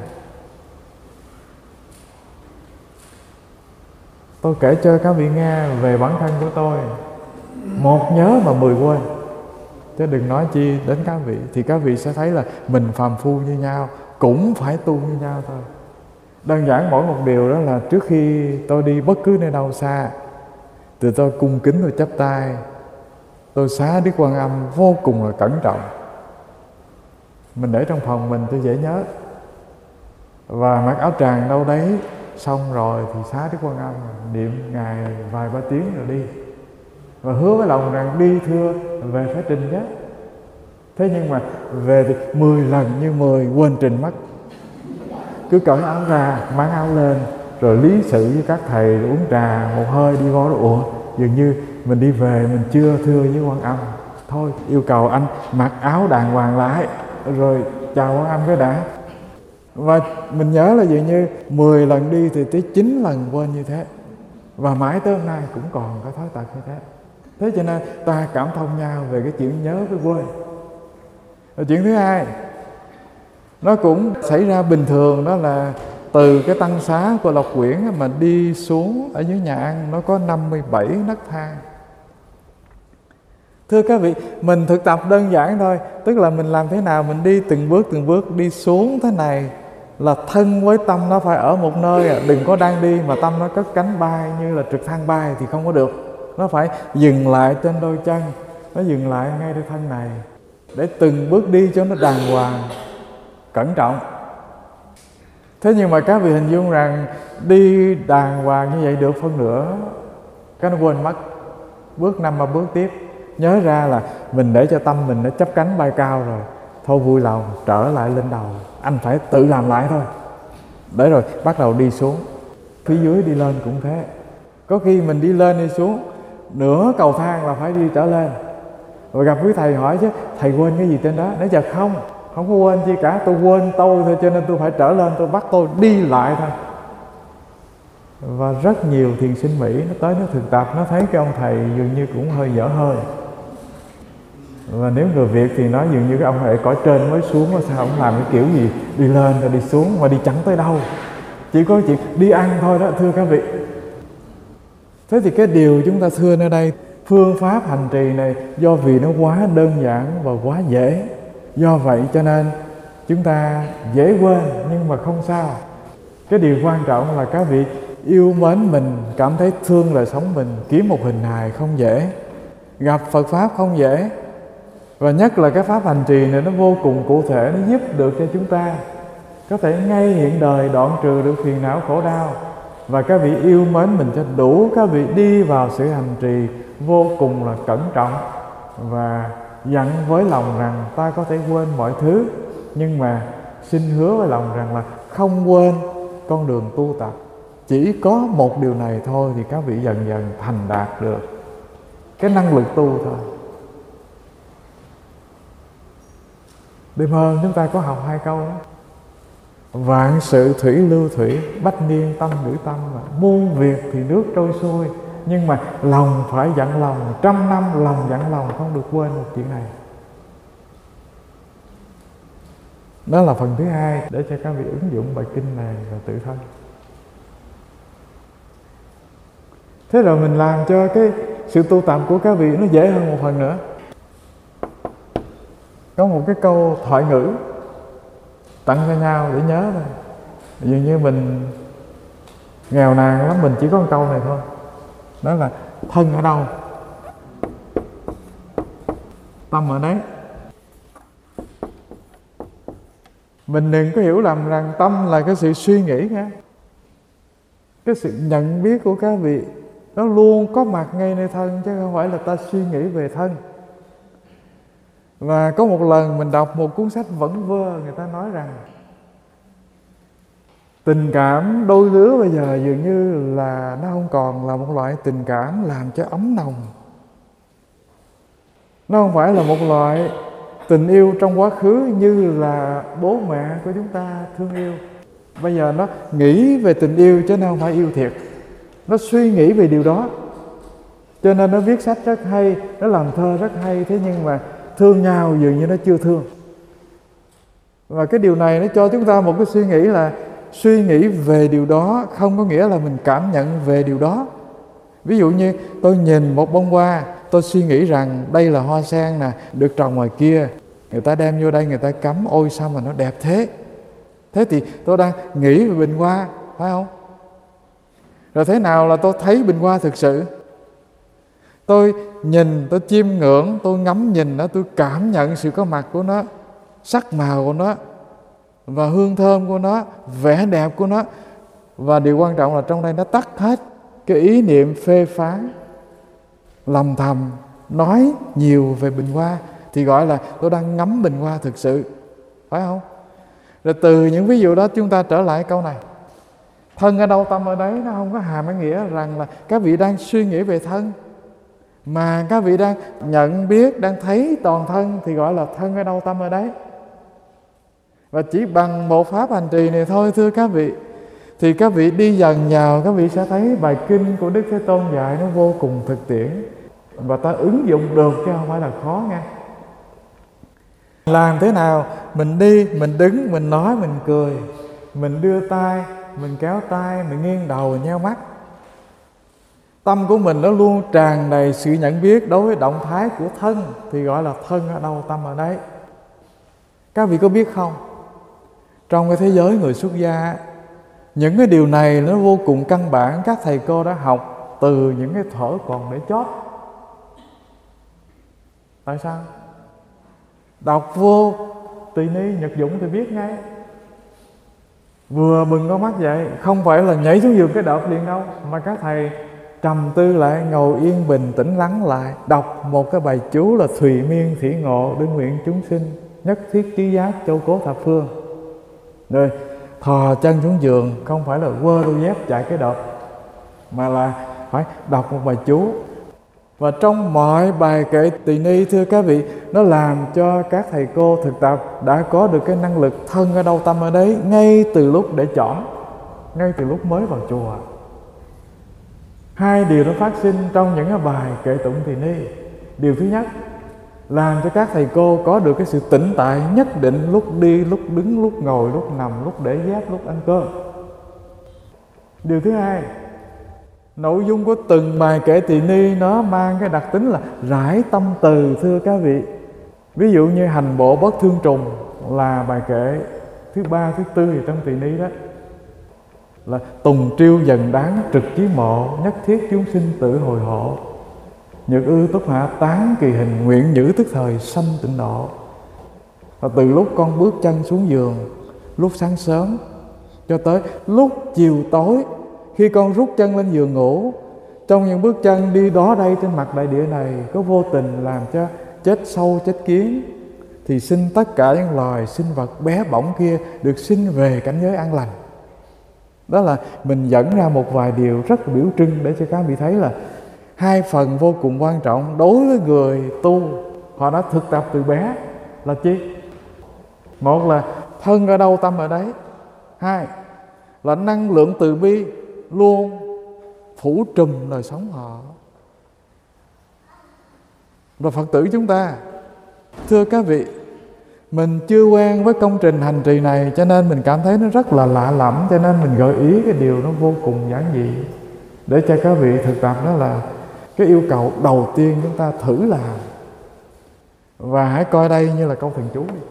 Tôi kể cho các vị nghe về bản thân của tôi. Một nhớ mà mười quên, chứ đừng nói chi đến các vị. Thì các vị sẽ thấy là mình phàm phu như nhau, cũng phải tu như nhau thôi. Đơn giản mỗi một điều đó là trước khi tôi đi bất cứ nơi đâu xa thì tôi cung kính, tôi chắp tay, tôi xá Đức Quan Âm vô cùng là cẩn trọng. Mình để trong phòng mình tôi dễ nhớ. Và mặc áo tràng đâu đấy, xong rồi thì xá Đức Quan Âm, niệm Ngài vài ba tiếng rồi đi. Và hứa với lòng rằng đi thưa về phải trình chứ. Thế nhưng mà về thì mười lần như mười quên trình mất. Cứ cởi áo ra, mang áo lên, rồi lý sự với các thầy, uống trà một hơi đi vô đó. Ủa, dường như mình đi về mình chưa thưa với Quan Âm. Thôi yêu cầu anh mặc áo đàng hoàng lại, rồi chào Quan Âm cái đã. Và mình nhớ là dường như mười lần đi thì tới chín lần quên như thế. Và mãi tới hôm nay cũng còn có thói tật như thế. Thế cho nên ta cảm thông nhau về cái chuyện nhớ với quên. Rồi chuyện thứ hai, nó cũng xảy ra bình thường, đó là từ cái tăng xá của Lộc Quyển mà đi xuống ở dưới nhà ăn, nó có năm mươi bảy nấc thang. Thưa các vị, mình thực tập đơn giản thôi, tức là mình làm thế nào mình đi từng bước từng bước đi xuống thế này, là thân với tâm nó phải ở một nơi à. Đừng có đang đi mà tâm nó cất cánh bay như là trực thăng bay thì không có được. Nó phải dừng lại trên đôi chân, nó dừng lại ngay trên thân này, để từng bước đi cho nó đàng hoàng, cẩn trọng. Thế nhưng mà các vị hình dung rằng đi đàng hoàng như vậy được phân nửa, cái nó quên mất. Bước năm mà bước tiếp, nhớ ra là mình để cho tâm mình nó chắp cánh bay cao rồi. Thôi vui lòng trở lại lên đầu, anh phải tự làm lại thôi. Để rồi bắt đầu đi xuống. Phía dưới đi lên cũng thế. Có khi mình đi lên đi xuống, nửa cầu thang là phải đi trở lên. Rồi gặp quý thầy hỏi chứ, thầy quên cái gì trên đó? Nói chợt không, không có quên chi cả, tôi quên tôi thôi, cho nên tôi phải trở lên, tôi bắt tôi đi lại thôi. Và rất nhiều thiền sinh Mỹ nó tới nó thực tập, nó thấy cái ông thầy dường như cũng hơi dở hơi. Và nếu người Việt thì nói dường như cái ông thầy cõi trên mới xuống, sao ông làm cái kiểu gì đi lên rồi đi xuống mà đi chẳng tới đâu, chỉ có chuyện đi ăn thôi đó, thưa các vị. Thế thì cái điều chúng ta thưa nơi đây, phương pháp hành trì này do vì nó quá đơn giản và quá dễ, do vậy cho nên chúng ta dễ quên, nhưng mà không sao. Cái điều quan trọng là các vị yêu mến mình, cảm thấy thương đời sống mình. Kiếm một hình hài không dễ, gặp Phật Pháp không dễ. Và nhất là cái pháp hành trì này nó vô cùng cụ thể, nó giúp được cho chúng ta có thể ngay hiện đời đoạn trừ được phiền não khổ đau. Và các vị yêu mến mình cho đủ, các vị đi vào sự hành trì vô cùng là cẩn trọng và dặn với lòng rằng ta có thể quên mọi thứ, nhưng mà xin hứa với lòng rằng là không quên con đường tu tập. Chỉ có một điều này thôi thì các vị dần dần thành đạt được cái năng lực tu thôi. Đêm hôm chúng ta có học hai câu đó: vạn sự thủy lưu thủy, bách niên tâm ngữ tâm. Muôn việc thì nước trôi xuôi, nhưng mà lòng phải dặn lòng. Trăm năm lòng dặn lòng, không được quên một chuyện này. Đó là phần thứ hai để cho các vị ứng dụng bài kinh này và tự thân. Thế rồi mình làm cho cái sự tu tập của các vị nó dễ hơn một phần nữa. Có một cái câu thoại ngữ tặng cho nhau để nhớ thôi. Dường như mình nghèo nàn lắm, mình chỉ có một câu này thôi. Đó là thân ở đâu, tâm ở đấy. Mình đừng có hiểu lầm rằng tâm là cái sự suy nghĩ nha. Cái sự nhận biết của các vị nó luôn có mặt ngay nơi thân, chứ không phải là ta suy nghĩ về thân. Và có một lần mình đọc một cuốn sách vẩn vơ, người ta nói rằng tình cảm đôi lứa bây giờ dường như là nó không còn là một loại tình cảm làm cho ấm nồng. Nó không phải là một loại tình yêu trong quá khứ như là bố mẹ của chúng ta thương yêu. Bây giờ nó nghĩ về tình yêu chứ nó không phải yêu thiệt. Nó suy nghĩ về điều đó, cho nên nó viết sách rất hay, nó làm thơ rất hay. Thế nhưng mà thương nhau dường như nó chưa thương. Và cái điều này nó cho chúng ta một cái suy nghĩ là suy nghĩ về điều đó không có nghĩa là mình cảm nhận về điều đó. Ví dụ như tôi nhìn một bông hoa, tôi suy nghĩ rằng đây là hoa sen nè, được trồng ngoài kia, người ta đem vô đây người ta cắm, ôi sao mà nó đẹp thế. Thế thì tôi đang nghĩ về bình hoa, phải không? Rồi thế nào là tôi thấy bình hoa thực sự? Tôi nhìn, tôi chiêm ngưỡng, tôi ngắm nhìn nó, tôi cảm nhận sự có mặt của nó, sắc màu của nó và hương thơm của nó, vẻ đẹp của nó. Và điều quan trọng là trong đây nó tắt hết cái ý niệm phê phán, lầm thầm, nói nhiều về bình hoa, thì gọi là tôi đang ngắm bình hoa thực sự, phải không? Rồi từ những ví dụ đó chúng ta trở lại câu này: thân ở đâu tâm ở đấy. Nó không có hàm ý nghĩa rằng là các vị đang suy nghĩ về thân, mà các vị đang nhận biết, đang thấy toàn thân, thì gọi là thân ở đâu tâm ở đấy. Và chỉ bằng một pháp hành trì này thôi, thưa các vị, thì các vị đi dần vào, các vị sẽ thấy bài kinh của Đức Thế Tôn dạy nó vô cùng thực tiễn, và ta ứng dụng được chứ không phải là khó nghe. Làm thế nào? Mình đi, mình đứng, mình nói, mình cười, mình đưa tay, mình kéo tay, mình nghiêng đầu, nheo mắt. Tâm của mình nó luôn tràn đầy sự nhận biết đối với động thái của thân, thì gọi là thân ở đâu tâm ở đấy. Các vị có biết không, trong cái thế giới người xuất gia, những cái điều này nó vô cùng căn bản. Các thầy cô đã học từ những cái thở còn để chót. Tại sao? Đọc vô Tỳ Ni Nhật Dụng thì biết ngay. Vừa bừng con mắt dậy, không phải là nhảy xuống giường cái đợp liền đâu, mà các thầy trầm tư lại, ngồi yên bình tĩnh lắng lại, đọc một cái bài chú là Thùy miên thỉ ngộ, đương nguyện chúng sinh nhất thiết trí giác châu cố thập phương. Rồi thò chân xuống giường, không phải là quơ đôi dép chạy cái đợp, mà là phải đọc một bài chú. Và trong mọi bài kệ Tỳ Ni, thưa các vị, nó làm cho các thầy cô thực tập đã có được cái năng lực thân ở đâu tâm ở đấy, ngay từ lúc để chọn, ngay từ lúc mới vào chùa. Hai điều đó phát sinh trong những cái bài kệ tụng Tỳ Ni. Điều thứ nhất, làm cho các thầy cô có được cái sự tĩnh tại nhất định lúc đi, lúc đứng, lúc ngồi, lúc nằm, lúc để dép, lúc ăn cơm. Điều thứ hai, nội dung của từng bài kệ Tỳ Ni nó mang cái đặc tính là rải tâm từ, thưa các vị. Ví dụ như hành bộ bất thương trùng là bài kệ thứ ba, thứ tư ở trong Tỳ Ni đó, là tùng triêu dần đáng trực chí mộ, nhất thiết chúng sinh tự hồi hộ, nhược ư túc hạ tán kỳ hình, nguyện nhữ tức thời sanh tịnh độ. Và từ lúc con bước chân xuống giường, lúc sáng sớm cho tới lúc chiều tối, khi con rút chân lên giường ngủ, trong những bước chân đi đó đây trên mặt đại địa này, có vô tình làm cho chết sâu chết kiến, thì xin tất cả những loài sinh vật bé bỏng kia được sinh về cảnh giới an lành. Đó là mình dẫn ra một vài điều rất biểu trưng để cho các vị thấy là hai phần vô cùng quan trọng đối với người tu. Họ đã thực tập từ bé là chi? Một là thân ở đâu tâm ở đấy. Hai là năng lượng từ bi luôn phủ trùm đời sống họ. Và Phật tử chúng ta, thưa các vị, mình chưa quen với công trình hành trì này, cho nên mình cảm thấy nó rất là lạ lẫm. Cho nên mình gợi ý cái điều nó vô cùng giản dị để cho các vị thực tập. Đó là cái yêu cầu đầu tiên chúng ta thử làm. Và hãy coi đây như là câu thần chú đi.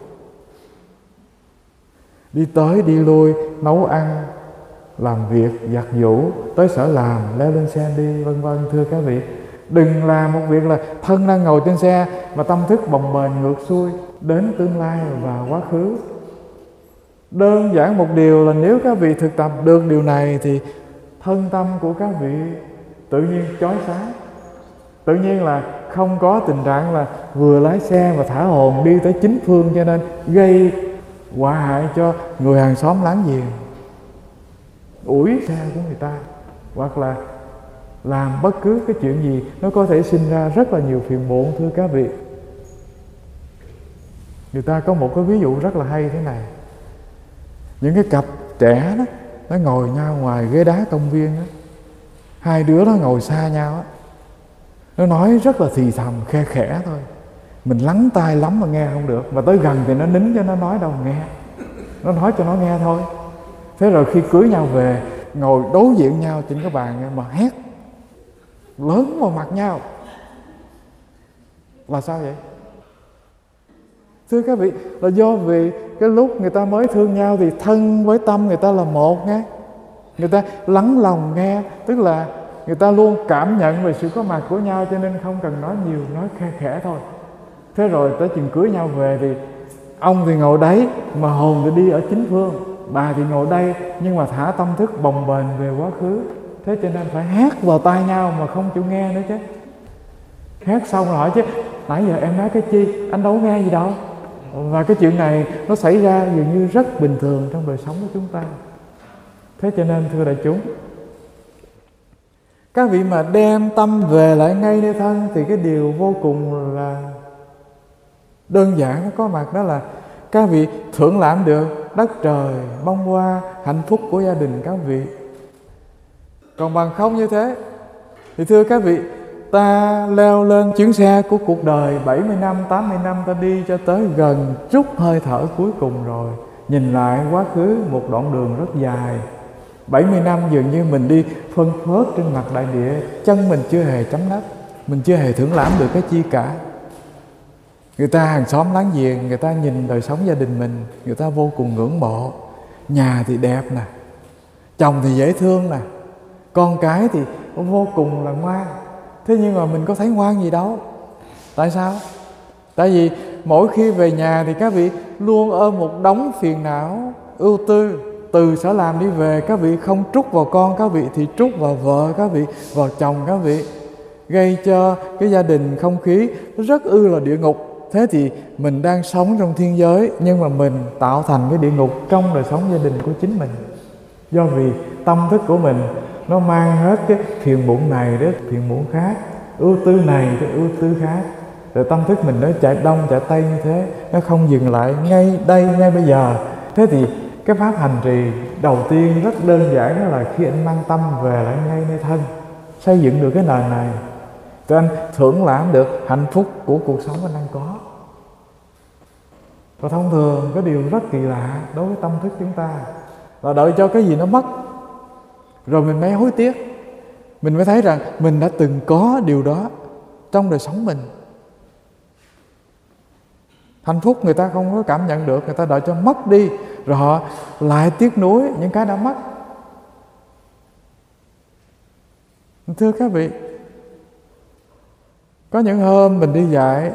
Đi tới đi lui, nấu ăn, làm việc, giặt giũ, tới sở làm, leo lên xe đi, vân vân. Thưa các vị, đừng làm một việc là thân đang ngồi trên xe mà tâm thức bồng bềnh ngược xuôi đến tương lai và quá khứ. Đơn giản một điều là nếu các vị thực tập được điều này thì thân tâm của các vị tự nhiên chói sáng. Tự nhiên là không có tình trạng là vừa lái xe và thả hồn đi tới chính phương, cho nên gây họa hại cho người hàng xóm láng giềng, ủi xe của người ta, hoặc là làm bất cứ cái chuyện gì nó có thể sinh ra rất là nhiều phiền muộn. Thưa các vị, người ta có một cái ví dụ rất là hay thế này. Những cái cặp trẻ đó, nó ngồi nhau ngoài ghế đá công viên đó. Hai đứa nó ngồi xa nhau á, nó nói rất là thì thầm, khe khẽ thôi. Mình lắng tai lắm mà nghe không được, mà tới gần thì nó nín cho nó nói đâu nghe. Nó nói cho nó nghe thôi. Thế rồi khi cưới nhau về, ngồi đối diện nhau trên cái bàn mà hét lớn vào mặt nhau là sao vậy? Thưa các vị, là do vì cái lúc người ta mới thương nhau thì thân với tâm người ta là một nghe. Người ta lắng lòng nghe, tức là người ta luôn cảm nhận về sự có mặt của nhau, cho nên không cần nói nhiều, nói khe khẽ thôi. Thế rồi tới chừng cưới nhau về thì ông thì ngồi đấy mà hồn thì đi ở chính phương, bà thì ngồi đây nhưng mà thả tâm thức bồng bềnh về quá khứ. Thế cho nên phải hét vào tai nhau mà không chịu nghe nữa chứ. Hét xong rồi hỏi chứ nãy giờ em nói cái chi, anh đâu có nghe gì đâu. Và cái chuyện này nó xảy ra dường như rất bình thường trong đời sống của chúng ta. Thế cho nên thưa đại chúng, các vị mà đem tâm về lại ngay nơi thân thì cái điều vô cùng là đơn giản nó có mặt, đó là các vị thưởng lãm được đất trời, bông hoa, hạnh phúc của gia đình các vị. Còn bằng không như thế thì thưa các vị, ta leo lên chuyến xe của cuộc đời bảy mươi năm, tám mươi năm, ta đi cho tới gần chút hơi thở cuối cùng rồi. Nhìn lại quá khứ một đoạn đường rất dài, bảy mươi năm dường như mình đi phân phớt trên mặt đại địa, chân mình chưa hề chấm đất, mình chưa hề thưởng lãm được cái chi cả. Người ta hàng xóm láng giềng, người ta nhìn đời sống gia đình mình, người ta vô cùng ngưỡng mộ. Nhà thì đẹp nè, chồng thì dễ thương nè, con cái thì vô cùng là ngoan. Thế nhưng mà mình có thấy ngoan gì đâu. Tại sao? Tại vì mỗi khi về nhà thì các vị luôn ôm một đống phiền não, ưu tư. Từ sở làm đi về, các vị không trút vào con các vị thì trút vào vợ các vị, vào chồng các vị, gây cho cái gia đình không khí rất ư là địa ngục. Thế thì mình đang sống trong thiên giới, nhưng mà mình tạo thành cái địa ngục trong đời sống gia đình của chính mình. Do vì tâm thức của mình nó mang hết cái phiền muộn này đến phiền muộn khác, ưu tư này đến ưu tư khác. Rồi tâm thức mình nó chạy đông chạy tây như thế, nó không dừng lại ngay đây ngay bây giờ. Thế thì cái pháp hành trì đầu tiên rất đơn giản, đó là khi anh mang tâm về lại ngay nơi thân, xây dựng được cái nền này, thì anh thưởng lãm được hạnh phúc của cuộc sống anh đang có. Và thông thường cái điều rất kỳ lạ đối với tâm thức chúng ta là đợi cho cái gì nó mất rồi mình mới hối tiếc. Mình mới thấy rằng mình đã từng có điều đó trong đời sống mình. Hạnh phúc người ta không có cảm nhận được, người ta đợi cho mất đi rồi họ lại tiếc nuối những cái đã mất. Thưa các vị, có những hôm mình đi dạy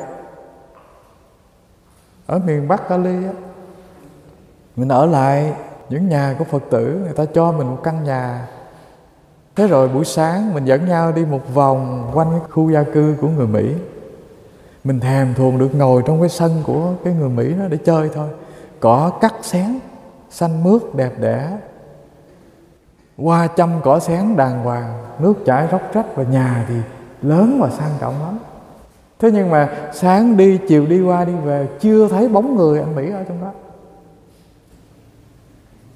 ở miền Bắc Cali á, mình ở lại những nhà của Phật tử, người ta cho mình một căn nhà. Thế rồi buổi sáng mình dẫn nhau đi một vòng quanh cái khu gia cư của người Mỹ. Mình thèm thuồng được ngồi trong cái sân của cái người Mỹ đó để chơi thôi. Cỏ cắt xén, xanh mướt đẹp đẽ, hoa chăm cỏ xén đàng hoàng, nước chảy róc rách, và nhà thì lớn và sang trọng lắm. Thế nhưng mà sáng đi, chiều đi qua đi về, chưa thấy bóng người anh Mỹ ở trong đó.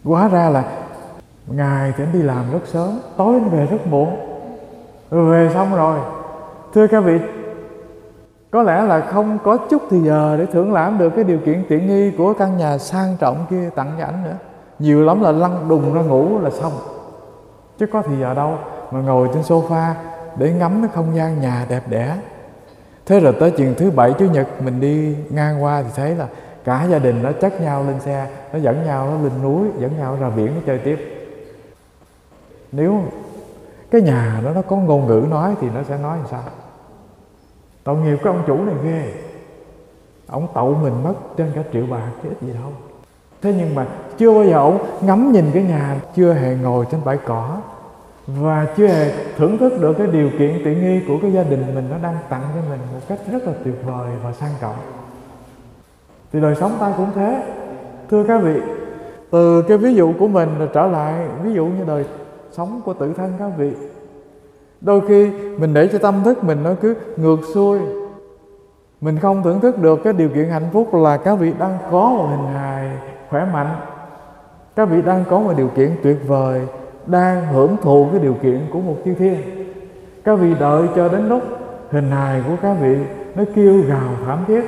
Hóa ra là ngày thì anh đi làm rất sớm, tối anh về rất muộn, rồi về xong rồi, thưa các vị, có lẽ là không có chút thì giờ để thưởng lãm được cái điều kiện tiện nghi của căn nhà sang trọng kia tặng cho ảnh nữa. Nhiều lắm là lăn đùng ra ngủ là xong, chứ có thì giờ đâu mà ngồi trên sofa để ngắm cái không gian nhà đẹp đẽ. Thế rồi tới chừng thứ bảy chủ nhật mình đi ngang qua thì thấy là cả gia đình nó chất nhau lên xe, nó dẫn nhau nó lên núi, dẫn nhau ra biển nó chơi tiếp. Nếu cái nhà đó nó có ngôn ngữ nói thì nó sẽ nói làm sao? Tội nghiệp cái ông chủ này ghê, ông tậu mình mất trên cả triệu bạc chứ ít gì đâu. Thế nhưng mà chưa bao giờ ông ngắm nhìn cái nhà, chưa hề ngồi trên bãi cỏ, và chưa hề thưởng thức được cái điều kiện tiện nghi của cái gia đình mình nó đang tặng cho mình một cách rất là tuyệt vời và sang trọng. Thì đời sống ta cũng thế, thưa các vị. Từ cái ví dụ của mình rồi trở lại ví dụ như đời sống của tự thân các vị. Đôi khi mình để cho tâm thức mình nó cứ ngược xuôi, mình không thưởng thức được cái điều kiện hạnh phúc là các vị đang có một hình hài khỏe mạnh, các vị đang có một điều kiện tuyệt vời, đang hưởng thụ cái điều kiện của một chư thiên. Các vị đợi cho đến lúc hình hài của các vị nó kêu gào thảm thiết,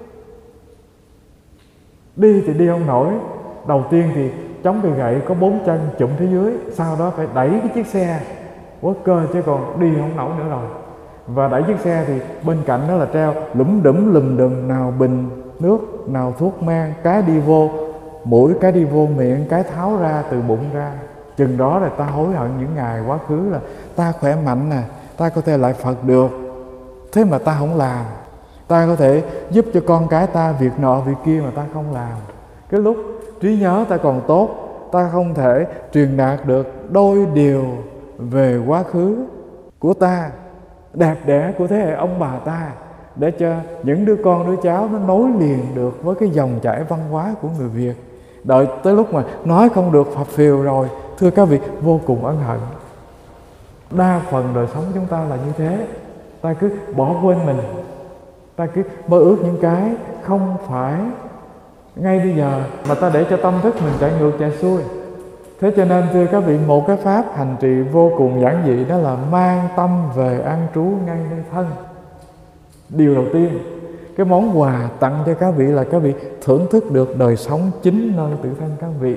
đi thì đi không nổi. Đầu tiên thì chống cây gậy có bốn chân chụm phía dưới, sau đó phải đẩy cái chiếc xe quất cơ chứ còn đi không nổi nữa rồi. Và đẩy chiếc xe thì bên cạnh đó là treo lủm đủm lùm đùm, nào bình nước, nào thuốc men, cái đi vô mũi, cái đi vô miệng, cái tháo ra từ bụng ra. Chừng đó là ta hối hận những ngày quá khứ là ta khỏe mạnh nè, ta có thể lại Phật được, thế mà ta không làm. Ta có thể giúp cho con cái ta việc nọ việc kia mà ta không làm. Cái lúc trí nhớ ta còn tốt, ta không thể truyền đạt được đôi điều về quá khứ của ta, đẹp đẽ của thế hệ ông bà ta, để cho những đứa con đứa cháu nó nối liền được với cái dòng chảy văn hóa của người Việt. Đợi tới lúc mà nói không được phập phìu rồi, thưa các vị, vô cùng ân hận. Đa phần đời sống chúng ta là như thế. Ta cứ bỏ quên mình, ta cứ mơ ước những cái không phải ngay bây giờ, mà ta để cho tâm thức mình chạy ngược chạy xuôi. Thế cho nên thưa các vị, một cái pháp hành trì vô cùng giản dị, đó là mang tâm về an trú ngay nơi thân. Điều đầu tiên, cái món quà tặng cho các vị là các vị thưởng thức được đời sống chính nơi tự thân các vị.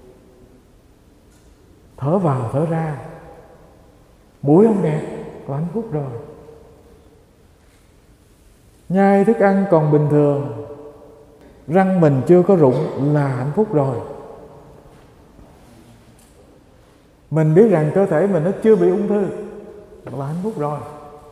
Thở vào thở ra, mũi không đẹp là hạnh phúc rồi. Nhai thức ăn còn bình thường, răng mình chưa có rụng là hạnh phúc rồi. Mình biết rằng cơ thể mình nó chưa bị ung thư là hạnh phúc rồi.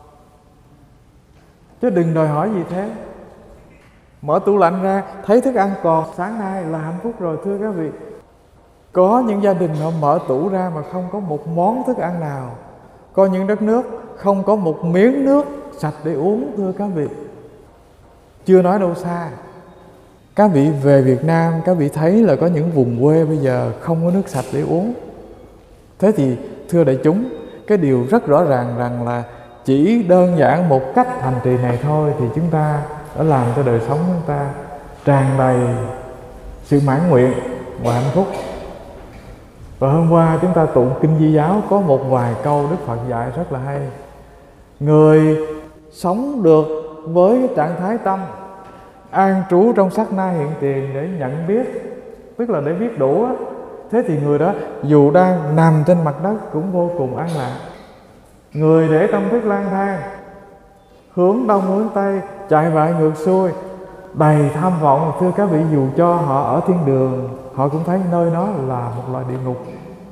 Chứ đừng đòi hỏi gì thế. Mở tủ lạnh ra thấy thức ăn còn sáng nay là hạnh phúc rồi, thưa các vị. Có những gia đình họ mở tủ ra mà không có một món thức ăn nào. Có những đất nước không có một miếng nước sạch để uống, thưa các vị. Chưa nói đâu xa, các vị về Việt Nam, các vị thấy là có những vùng quê bây giờ không có nước sạch để uống. Thế thì thưa đại chúng, cái điều rất rõ ràng rằng là chỉ đơn giản một cách hành trì này thôi thì chúng ta đã làm cho đời sống chúng ta tràn đầy sự mãn nguyện và hạnh phúc. Và hôm qua chúng ta tụng Kinh Di Giáo có một vài câu Đức Phật dạy rất là hay. Người sống được với cái trạng thái tâm an trú trong sát na hiện tiền để nhận biết, tức là để biết đủ á, thế thì người đó dù đang nằm trên mặt đất cũng vô cùng an lạc. Người để tâm thức lang thang, hướng đông hướng tây, chạy vại ngược xuôi, đầy tham vọng, thưa các vị, dù cho họ ở thiên đường, họ cũng thấy nơi đó là một loại địa ngục.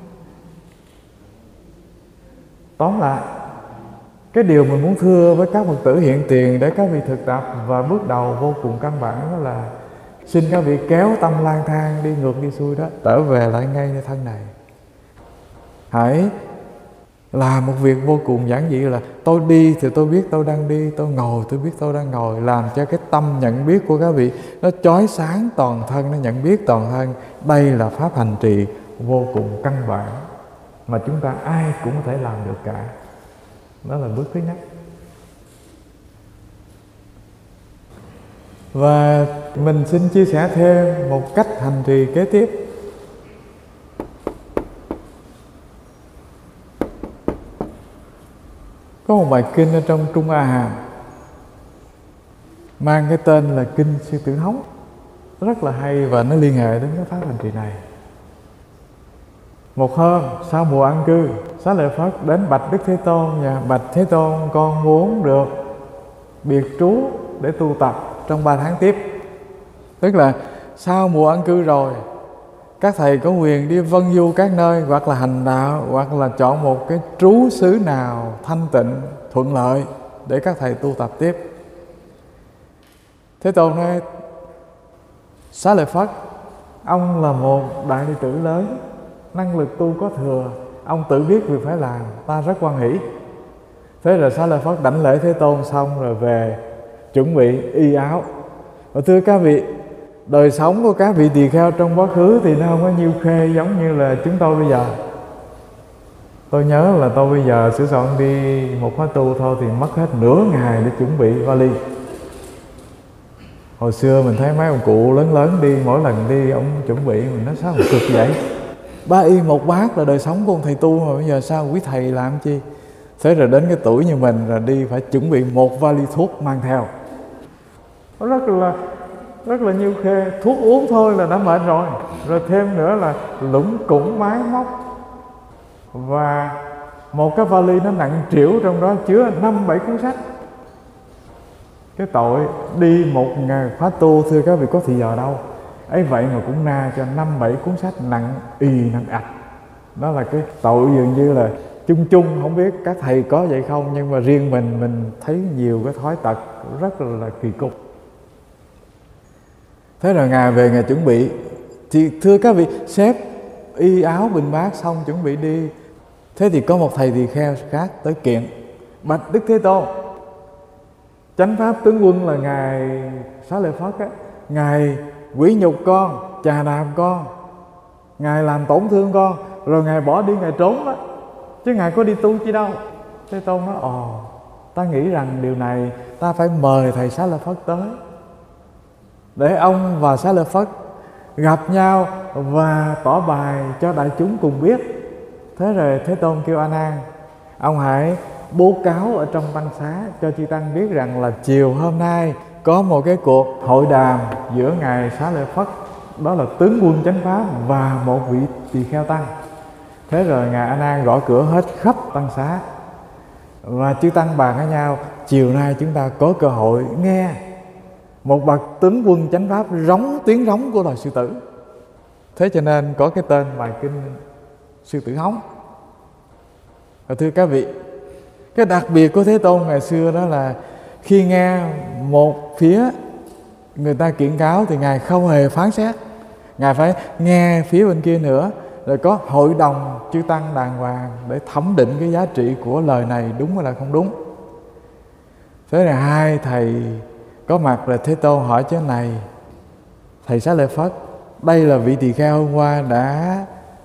Tóm lại, cái điều mình muốn thưa với các Phật tử hiện tiền để các vị thực tập và bước đầu vô cùng căn bản đó là xin các vị kéo tâm lang thang đi ngược đi xuôi đó, trở về lại ngay nơi thân này. Hãy làm một việc vô cùng giản dị là tôi đi thì tôi biết tôi đang đi, tôi ngồi tôi biết tôi đang ngồi. Làm cho cái tâm nhận biết của các vị nó chói sáng toàn thân, nó nhận biết toàn thân. Đây là pháp hành trì vô cùng căn bản mà chúng ta ai cũng có thể làm được cả. Đó là bước thứ nhất. Và mình xin chia sẻ thêm một cách hành trì kế tiếp. Có một bài kinh ở trong Trung A Hàm mang cái tên là Kinh Sư Tử Hống, rất là hay và nó liên hệ đến cái pháp hành trì này. Một hôm sau mùa an cư, Xá Lợi Phất đến bạch Đức Thế Tôn và bạch Thế Tôn, con muốn được biệt trú để tu tập trong ba tháng tiếp. Tức là sau mùa an cư rồi, các thầy có quyền đi vân du các nơi, hoặc là hành đạo, hoặc là chọn một cái trú xứ nào thanh tịnh, thuận lợi để các thầy tu tập tiếp. Thế Tôn nói: Xá Lợi Phất, ông là một đại đệ tử lớn, năng lực tu có thừa, ông tự biết việc phải làm, ta rất hoan hỷ. Thế rồi Xá Lợi Phất đảnh lễ Thế Tôn xong rồi về chuẩn bị y áo. Và thưa các vị, đời sống của các vị tỳ kheo trong quá khứ thì nó không có nhiêu khê giống như là chúng tôi bây giờ. Tôi nhớ là tôi bây giờ sửa soạn đi một khóa tu thôi thì mất hết nửa ngày để chuẩn bị vali. Hồi xưa mình thấy mấy ông cụ lớn lớn đi, mỗi lần đi ông chuẩn bị, mình nói sao mà cực vậy. Ba y một bát là đời sống của ông thầy tu mà, bây giờ sao quý thầy làm chi. Thế rồi đến cái tuổi như mình rồi đi phải chuẩn bị một vali thuốc mang theo. Nó rất là rất là nhiều khê, thuốc uống thôi là đã mệt rồi. Rồi thêm nữa là lũng củng máy móc. Và một cái vali nó nặng trĩu, trong đó chứa năm bảy cuốn sách. Cái tội đi một ngày khóa tu, thưa các vị, có thì giờ đâu. Ấy vậy mà cũng na cho năm bảy cuốn sách nặng y nặng ạch. Đó là cái tội dường như là chung chung, không biết các thầy có vậy không, nhưng mà riêng mình mình thấy nhiều cái thói tật rất là, là kỳ cục. Thế rồi Ngài về Ngài chuẩn bị, thì thưa các vị, xếp y áo bình bát xong chuẩn bị đi. Thế thì có một thầy tỳ kheo khác tới kiện: bạch Đức Thế Tôn, chánh pháp tướng quân là Ngài Xá Lợi Phất á, Ngài quỷ nhục con, chà đạp con, Ngài làm tổn thương con, rồi Ngài bỏ đi, Ngài trốn đó, chứ Ngài có đi tu chi đâu. Thế Tôn nói: ồ, ta nghĩ rằng điều này ta phải mời thầy Xá Lợi Phất tới, để ông và Xá Lợi Phất gặp nhau và tỏ bài cho đại chúng cùng biết. Thế rồi Thế Tôn kêu A Nan: ông hãy bố cáo ở trong tăng xá cho chư tăng biết rằng là chiều hôm nay có một cái cuộc hội đàm giữa Ngài Xá Lợi Phất, đó là tướng quân chánh pháp, và một vị tỳ kheo tăng. Thế rồi Ngài A Nan gõ cửa hết khắp tăng xá, và chư tăng bàn với nhau: chiều nay chúng ta có cơ hội nghe một bậc tướng quân chánh pháp rống tiếng rống của loài sư tử. Thế cho nên có cái tên bài kinh Sư Tử Hống. Và thưa các vị, cái đặc biệt của Thế Tôn ngày xưa đó là khi nghe một phía người ta kiện cáo thì Ngài không hề phán xét, Ngài phải nghe phía bên kia nữa, rồi có hội đồng chư tăng đàng hoàng để thẩm định cái giá trị của lời này đúng hay là không đúng. Thế là hai thầy có mặt, là Thế Tôn hỏi chứ này thầy Xá Lợi Phất, đây là vị tỳ kheo hôm qua đã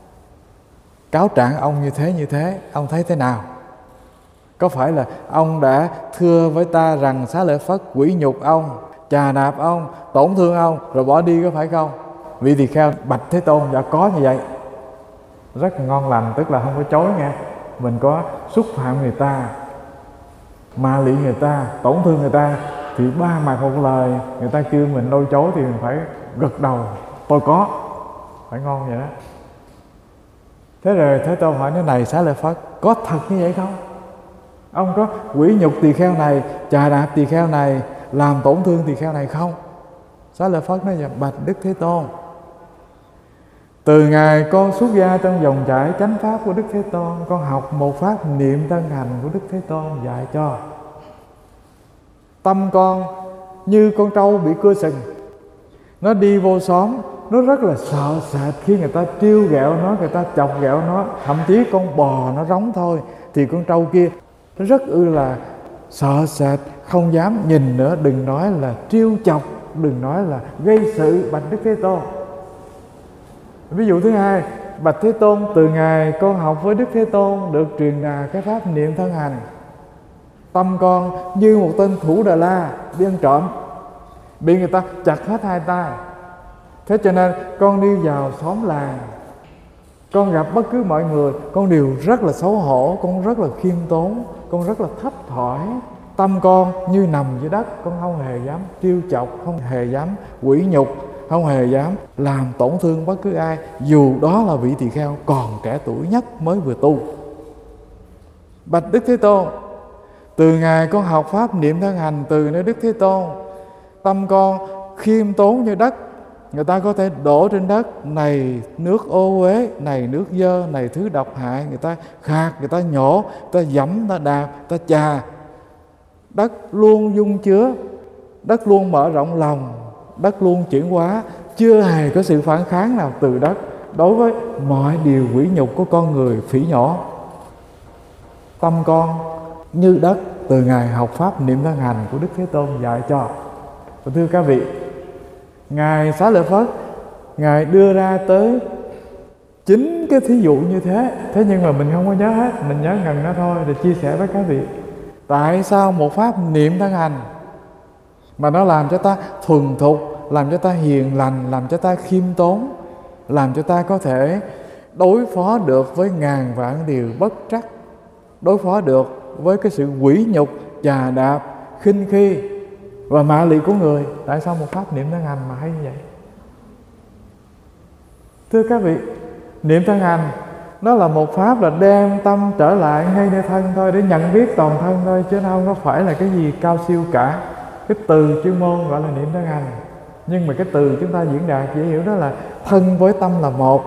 cáo trạng ông như thế như thế, ông thấy thế nào? Có phải là ông đã thưa với ta rằng Xá Lợi Phất quỷ nhục ông, chà đạp ông, tổn thương ông rồi bỏ đi, có phải không? Vị tỳ kheo bạch Thế Tôn: dạ có như vậy. Rất ngon lành, tức là không có chối nghe. Mình có xúc phạm người ta, ma lị người ta, tổn thương người ta, thì ba mặt một lời, người ta kêu mình đôi chối thì mình phải gật đầu: tôi có. Phải ngon vậy đó. Thế rồi Thế Tôn hỏi: thế này Xá Lợi Phất, có thật như vậy không? Ông có quỷ nhục tỳ kheo này, chà đạp tỳ kheo này, làm tổn thương tỳ kheo này không? Xá Lợi Phất nói: dạ bạch Đức Thế Tôn, từ ngày con xuất gia trong dòng chảy chánh pháp của Đức Thế Tôn, con học một pháp niệm thân hành của Đức Thế Tôn dạy cho. Tâm con như con trâu bị cưa sừng, nó đi vô xóm, nó rất là sợ sệt khi người ta trêu ghẹo nó, người ta chọc ghẹo nó. Thậm chí con bò nó rống thôi thì con trâu kia nó rất ư là sợ sệt, không dám nhìn nữa, đừng nói là trêu chọc, đừng nói là gây sự bạch Đức Thế Tôn. Ví dụ thứ hai, bạch Thế Tôn, từ ngày con học với Đức Thế Tôn được truyền đạt cái pháp niệm thân hành, tâm con như một tên thủ Đà La đi ăn trộm, bị người ta chặt hết hai tay. Thế cho nên con đi vào xóm làng, Con gặp bất cứ mọi người, con đều rất là xấu hổ, con rất là khiêm tốn, con rất là thấp thỏi. Tâm con như nằm dưới đất, con không hề dám trêu chọc, không hề dám quỷ nhục, không hề dám làm tổn thương bất cứ ai, dù đó là vị tỳ kheo còn trẻ tuổi nhất mới vừa tu. Bạch Đức Thế Tôn, từ ngày con học pháp niệm thân hành từ nơi Đức Thế Tôn, tâm con khiêm tốn như đất. Người ta có thể đổ trên đất, này nước ô uế, này nước dơ, này thứ độc hại. Người ta khạc, người ta nhổ, người ta dẫm, người ta đạp, người ta chà. Đất luôn dung chứa, đất luôn mở rộng lòng, đất luôn chuyển hóa, chưa hề có sự phản kháng nào từ đất đối với mọi điều quỷ nhục của con người phỉ nhổ. Tâm con như đất từ ngày học pháp niệm thân hành của Đức Thế Tôn dạy cho. Và thưa các vị, Ngài Xá Lợi Phất, Ngài đưa ra tới chính cái thí dụ như thế. Thế nhưng mà mình không có nhớ hết, mình nhớ ngần nó thôi để chia sẻ với các vị. Tại sao một pháp niệm thân hành mà nó làm cho ta thuần thục, làm cho ta hiền lành, làm cho ta khiêm tốn, làm cho ta có thể đối phó được với ngàn vạn điều bất trắc, đối phó được với cái sự quỷ nhục, chà đạp, khinh khi và mạ lị của người. Tại sao một pháp niệm thân hành mà hay như vậy? Thưa các vị, niệm thân hành nó là một pháp là đem tâm trở lại ngay nơi thân thôi, để nhận biết toàn thân thôi, chứ nó không có phải là cái gì cao siêu cả. Cái từ chuyên môn gọi là niệm thân hành, nhưng mà cái từ chúng ta diễn đạt dễ hiểu đó là thân với tâm là một.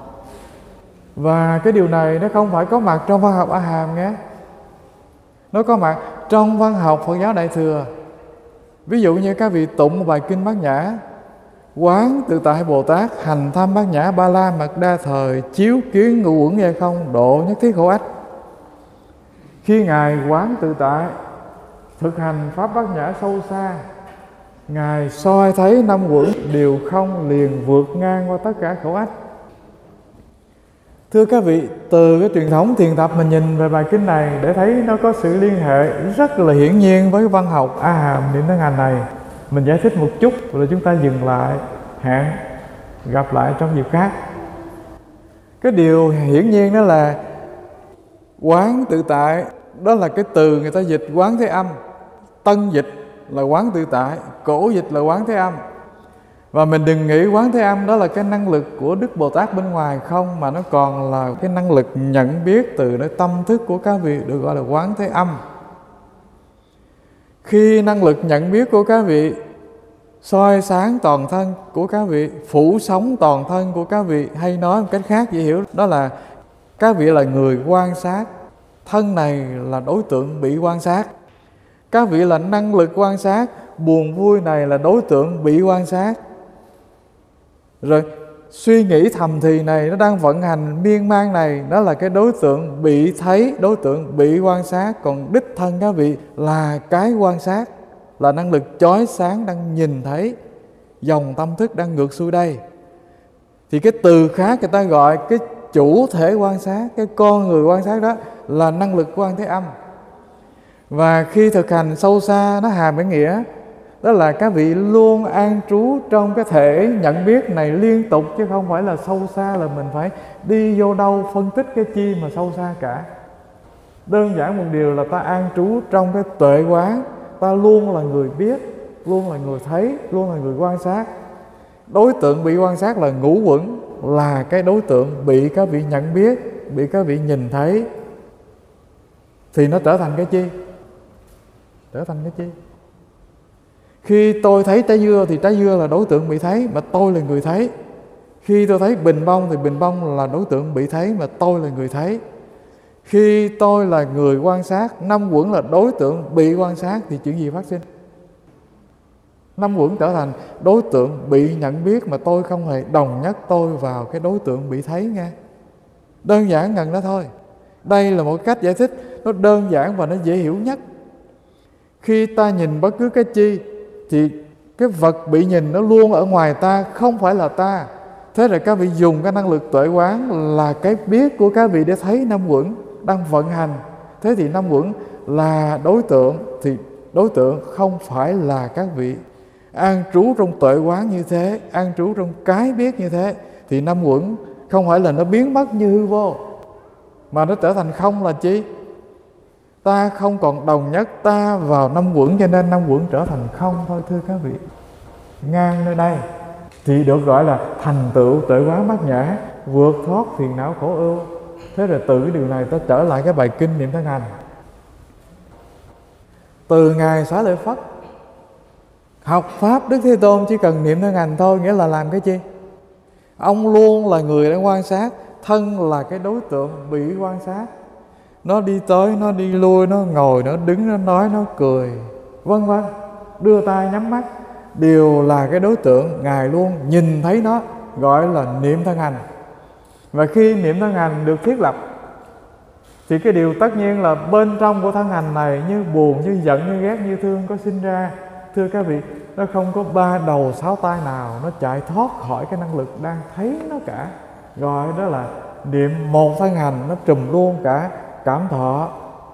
Và cái điều này nó không phải có mặt trong văn học A Hàm nghe, nó có mặt trong văn học Phật giáo Đại Thừa. Ví dụ như các vị tụng một bài kinh Bát Nhã: Quán tự tại Bồ Tát hành tham Bát Nhã ba la mật đa thời, chiếu kiến ngũ uẩn giai không, độ nhất thiết khổ ách. Khi Ngài quán tự tại, thực hành pháp Bát Nhã sâu xa, Ngài soi thấy năm uẩn đều không, liền vượt ngang qua tất cả khổ ách. Thưa các vị, từ cái truyền thống thiền tập mình nhìn về bài kinh này để thấy nó có sự liên hệ rất là hiển nhiên với văn học A Hàm niệm thân hành này. Mình giải thích một chút rồi chúng ta dừng lại, hẹn gặp lại trong dịp khác. Cái điều hiển nhiên đó là quán tự tại, đó là cái từ người ta dịch quán thế âm. Tân dịch là quán tự tại, cổ dịch là quán thế âm. Và mình đừng nghĩ quán thế âm đó là cái năng lực của Đức Bồ Tát bên ngoài không, mà nó còn là cái năng lực nhận biết từ nơi tâm thức của các vị, được gọi là quán thế âm. Khi năng lực nhận biết của các vị soi sáng toàn thân của các vị, phủ sống toàn thân của các vị, hay nói một cách khác dễ hiểu, đó là các vị là người quan sát, thân này là đối tượng bị quan sát. Các vị là năng lực quan sát, buồn vui này là đối tượng bị quan sát. Rồi suy nghĩ thầm thì này nó đang vận hành miên man này, đó là cái đối tượng bị thấy, đối tượng bị quan sát. Còn đích thân các vị là cái quan sát, là năng lực chói sáng đang nhìn thấy dòng tâm thức đang ngược xuôi đây. Thì cái từ khác người ta gọi cái chủ thể quan sát, cái con người quan sát đó là năng lực quan thế âm. Và khi thực hành sâu xa, nó hàm cái nghĩa đó là các vị luôn an trú trong cái thể nhận biết này liên tục, chứ không phải là sâu xa là mình phải đi vô đâu phân tích cái chi mà sâu xa cả. Đơn giản một điều là ta an trú trong cái tuệ quán, ta luôn là người biết, luôn là người thấy, luôn là người quan sát. Đối tượng bị quan sát là ngũ uẩn, là cái đối tượng bị các vị nhận biết, bị các vị nhìn thấy. Thì nó trở thành cái chi? Trở thành cái chi? Khi tôi thấy trái dưa thì trái dưa là đối tượng bị thấy, mà tôi là người thấy. Khi tôi thấy bình bông thì bình bông là đối tượng bị thấy, mà tôi là người thấy. Khi tôi là người quan sát, năm uẩn là đối tượng bị quan sát, thì chuyện gì phát sinh? Năm uẩn trở thành đối tượng bị nhận biết, mà tôi không hề đồng nhất tôi vào cái đối tượng bị thấy nghe. Đơn giản ngần đó thôi. Đây là một cách giải thích nó đơn giản và nó dễ hiểu nhất. Khi ta nhìn bất cứ cái chi thì cái vật bị nhìn nó luôn ở ngoài ta, không phải là ta. Thế rồi các vị dùng cái năng lực tuệ quán là cái biết của các vị để thấy năm uẩn đang vận hành. Thế thì năm uẩn là đối tượng, thì đối tượng không phải là các vị. An trú trong tuệ quán như thế, an trú trong cái biết như thế, thì năm uẩn không phải là nó biến mất như hư vô, mà nó trở thành không là chi? Ta không còn đồng nhất, ta vào năm uẩn, cho nên năm uẩn trở thành không thôi thưa các vị. Ngang nơi đây thì được gọi là thành tựu tuệ quán bát nhã, vượt thoát phiền não khổ ưu. Thế rồi từ cái điều này ta trở lại cái bài kinh niệm thân hành. Từ ngày Xá Lợi Phất học pháp Đức Thế Tôn chỉ cần niệm thân hành thôi, nghĩa là làm cái chi? Ông luôn là người đang quan sát, thân là cái đối tượng bị quan sát. Nó đi tới, nó đi lui, nó ngồi, nó đứng, nó nói, nó cười, vân vân, đưa tay nhắm mắt, đều là cái đối tượng. Ngài luôn nhìn thấy nó, gọi là niệm thân hành. Và khi niệm thân hành được thiết lập thì cái điều tất nhiên là bên trong của thân hành này, như buồn, như giận, như ghét, như thương có sinh ra, thưa các vị, nó không có ba đầu sáu tay nào nó chạy thoát khỏi cái năng lực đang thấy nó cả. Gọi đó là niệm một thân hành, nó trùm luôn cả cảm thọ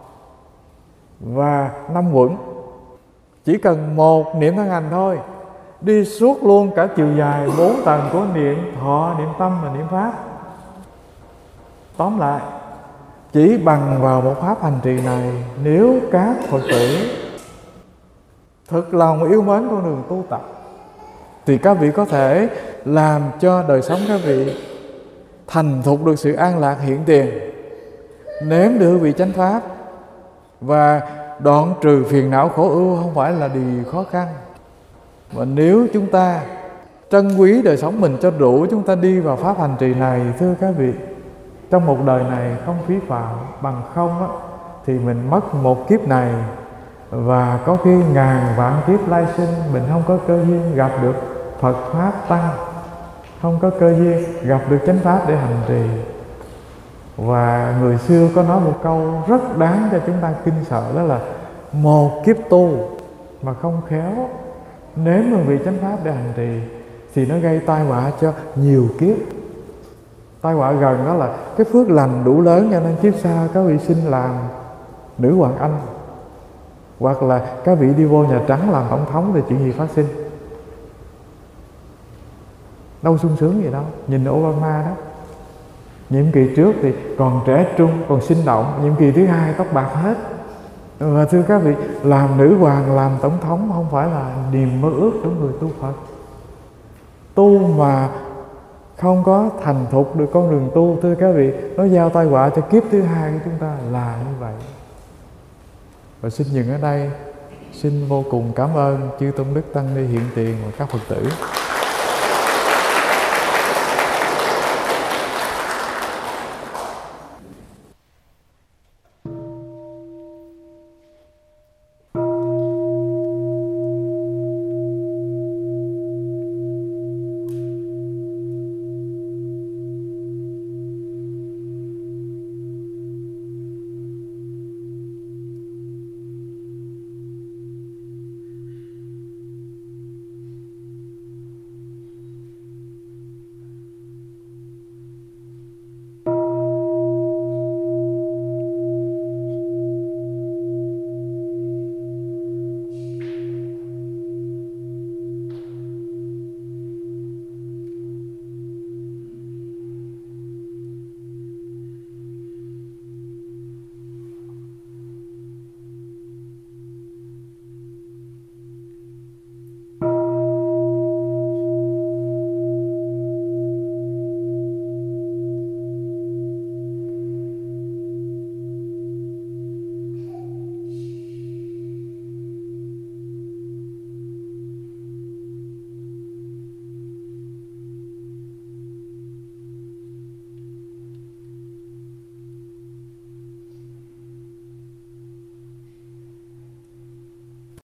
và năm uẩn. Chỉ cần một niệm thân hành thôi, đi suốt luôn cả chiều dài bốn tầng của niệm thọ, niệm tâm và niệm pháp. Tóm lại, chỉ bằng vào một pháp hành trì này, nếu các Phật tử thực lòng yêu mến con đường tu tập, thì các vị có thể làm cho đời sống các vị thành thục được sự an lạc hiện tiền, nếm được vị chánh pháp và đoạn trừ phiền não khổ ưu không phải là điều khó khăn. Và nếu chúng ta trân quý đời sống mình cho đủ, chúng ta đi vào pháp hành trì này, thưa các vị, trong một đời này không phí phạm. Bằng không á, thì mình mất một kiếp này, và có khi ngàn vạn kiếp lai sinh mình không có cơ duyên gặp được Phật Pháp Tăng, không có cơ duyên gặp được chánh pháp để hành trì. Và người xưa có nói một câu rất đáng cho chúng ta kinh sợ, đó là một kiếp tu mà không khéo nếm hương vị chánh pháp để hành trì thì nó gây tai họa cho nhiều kiếp. Tai họa gần đó là cái phước lành đủ lớn, cho nên kiếp sau các vị sinh làm nữ hoàng Anh, hoặc là các vị đi vô Nhà Trắng làm tổng thống thì chuyện gì phát sinh? Đâu sung sướng gì đâu. Nhìn Obama đó, nhiệm kỳ trước thì còn trẻ trung, còn sinh động, nhiệm kỳ thứ hai tóc bạc hết. Và thưa các vị, làm nữ hoàng, làm tổng thống không phải là niềm mơ ước của người tu Phật. Tu mà không có thành thục được con đường tu, thưa các vị, nó giao tai họa cho kiếp thứ hai của chúng ta là như vậy. Và xin dừng ở đây. Xin vô cùng cảm ơn chư Tôn Đức Tăng Ni hiện tiền và các Phật tử.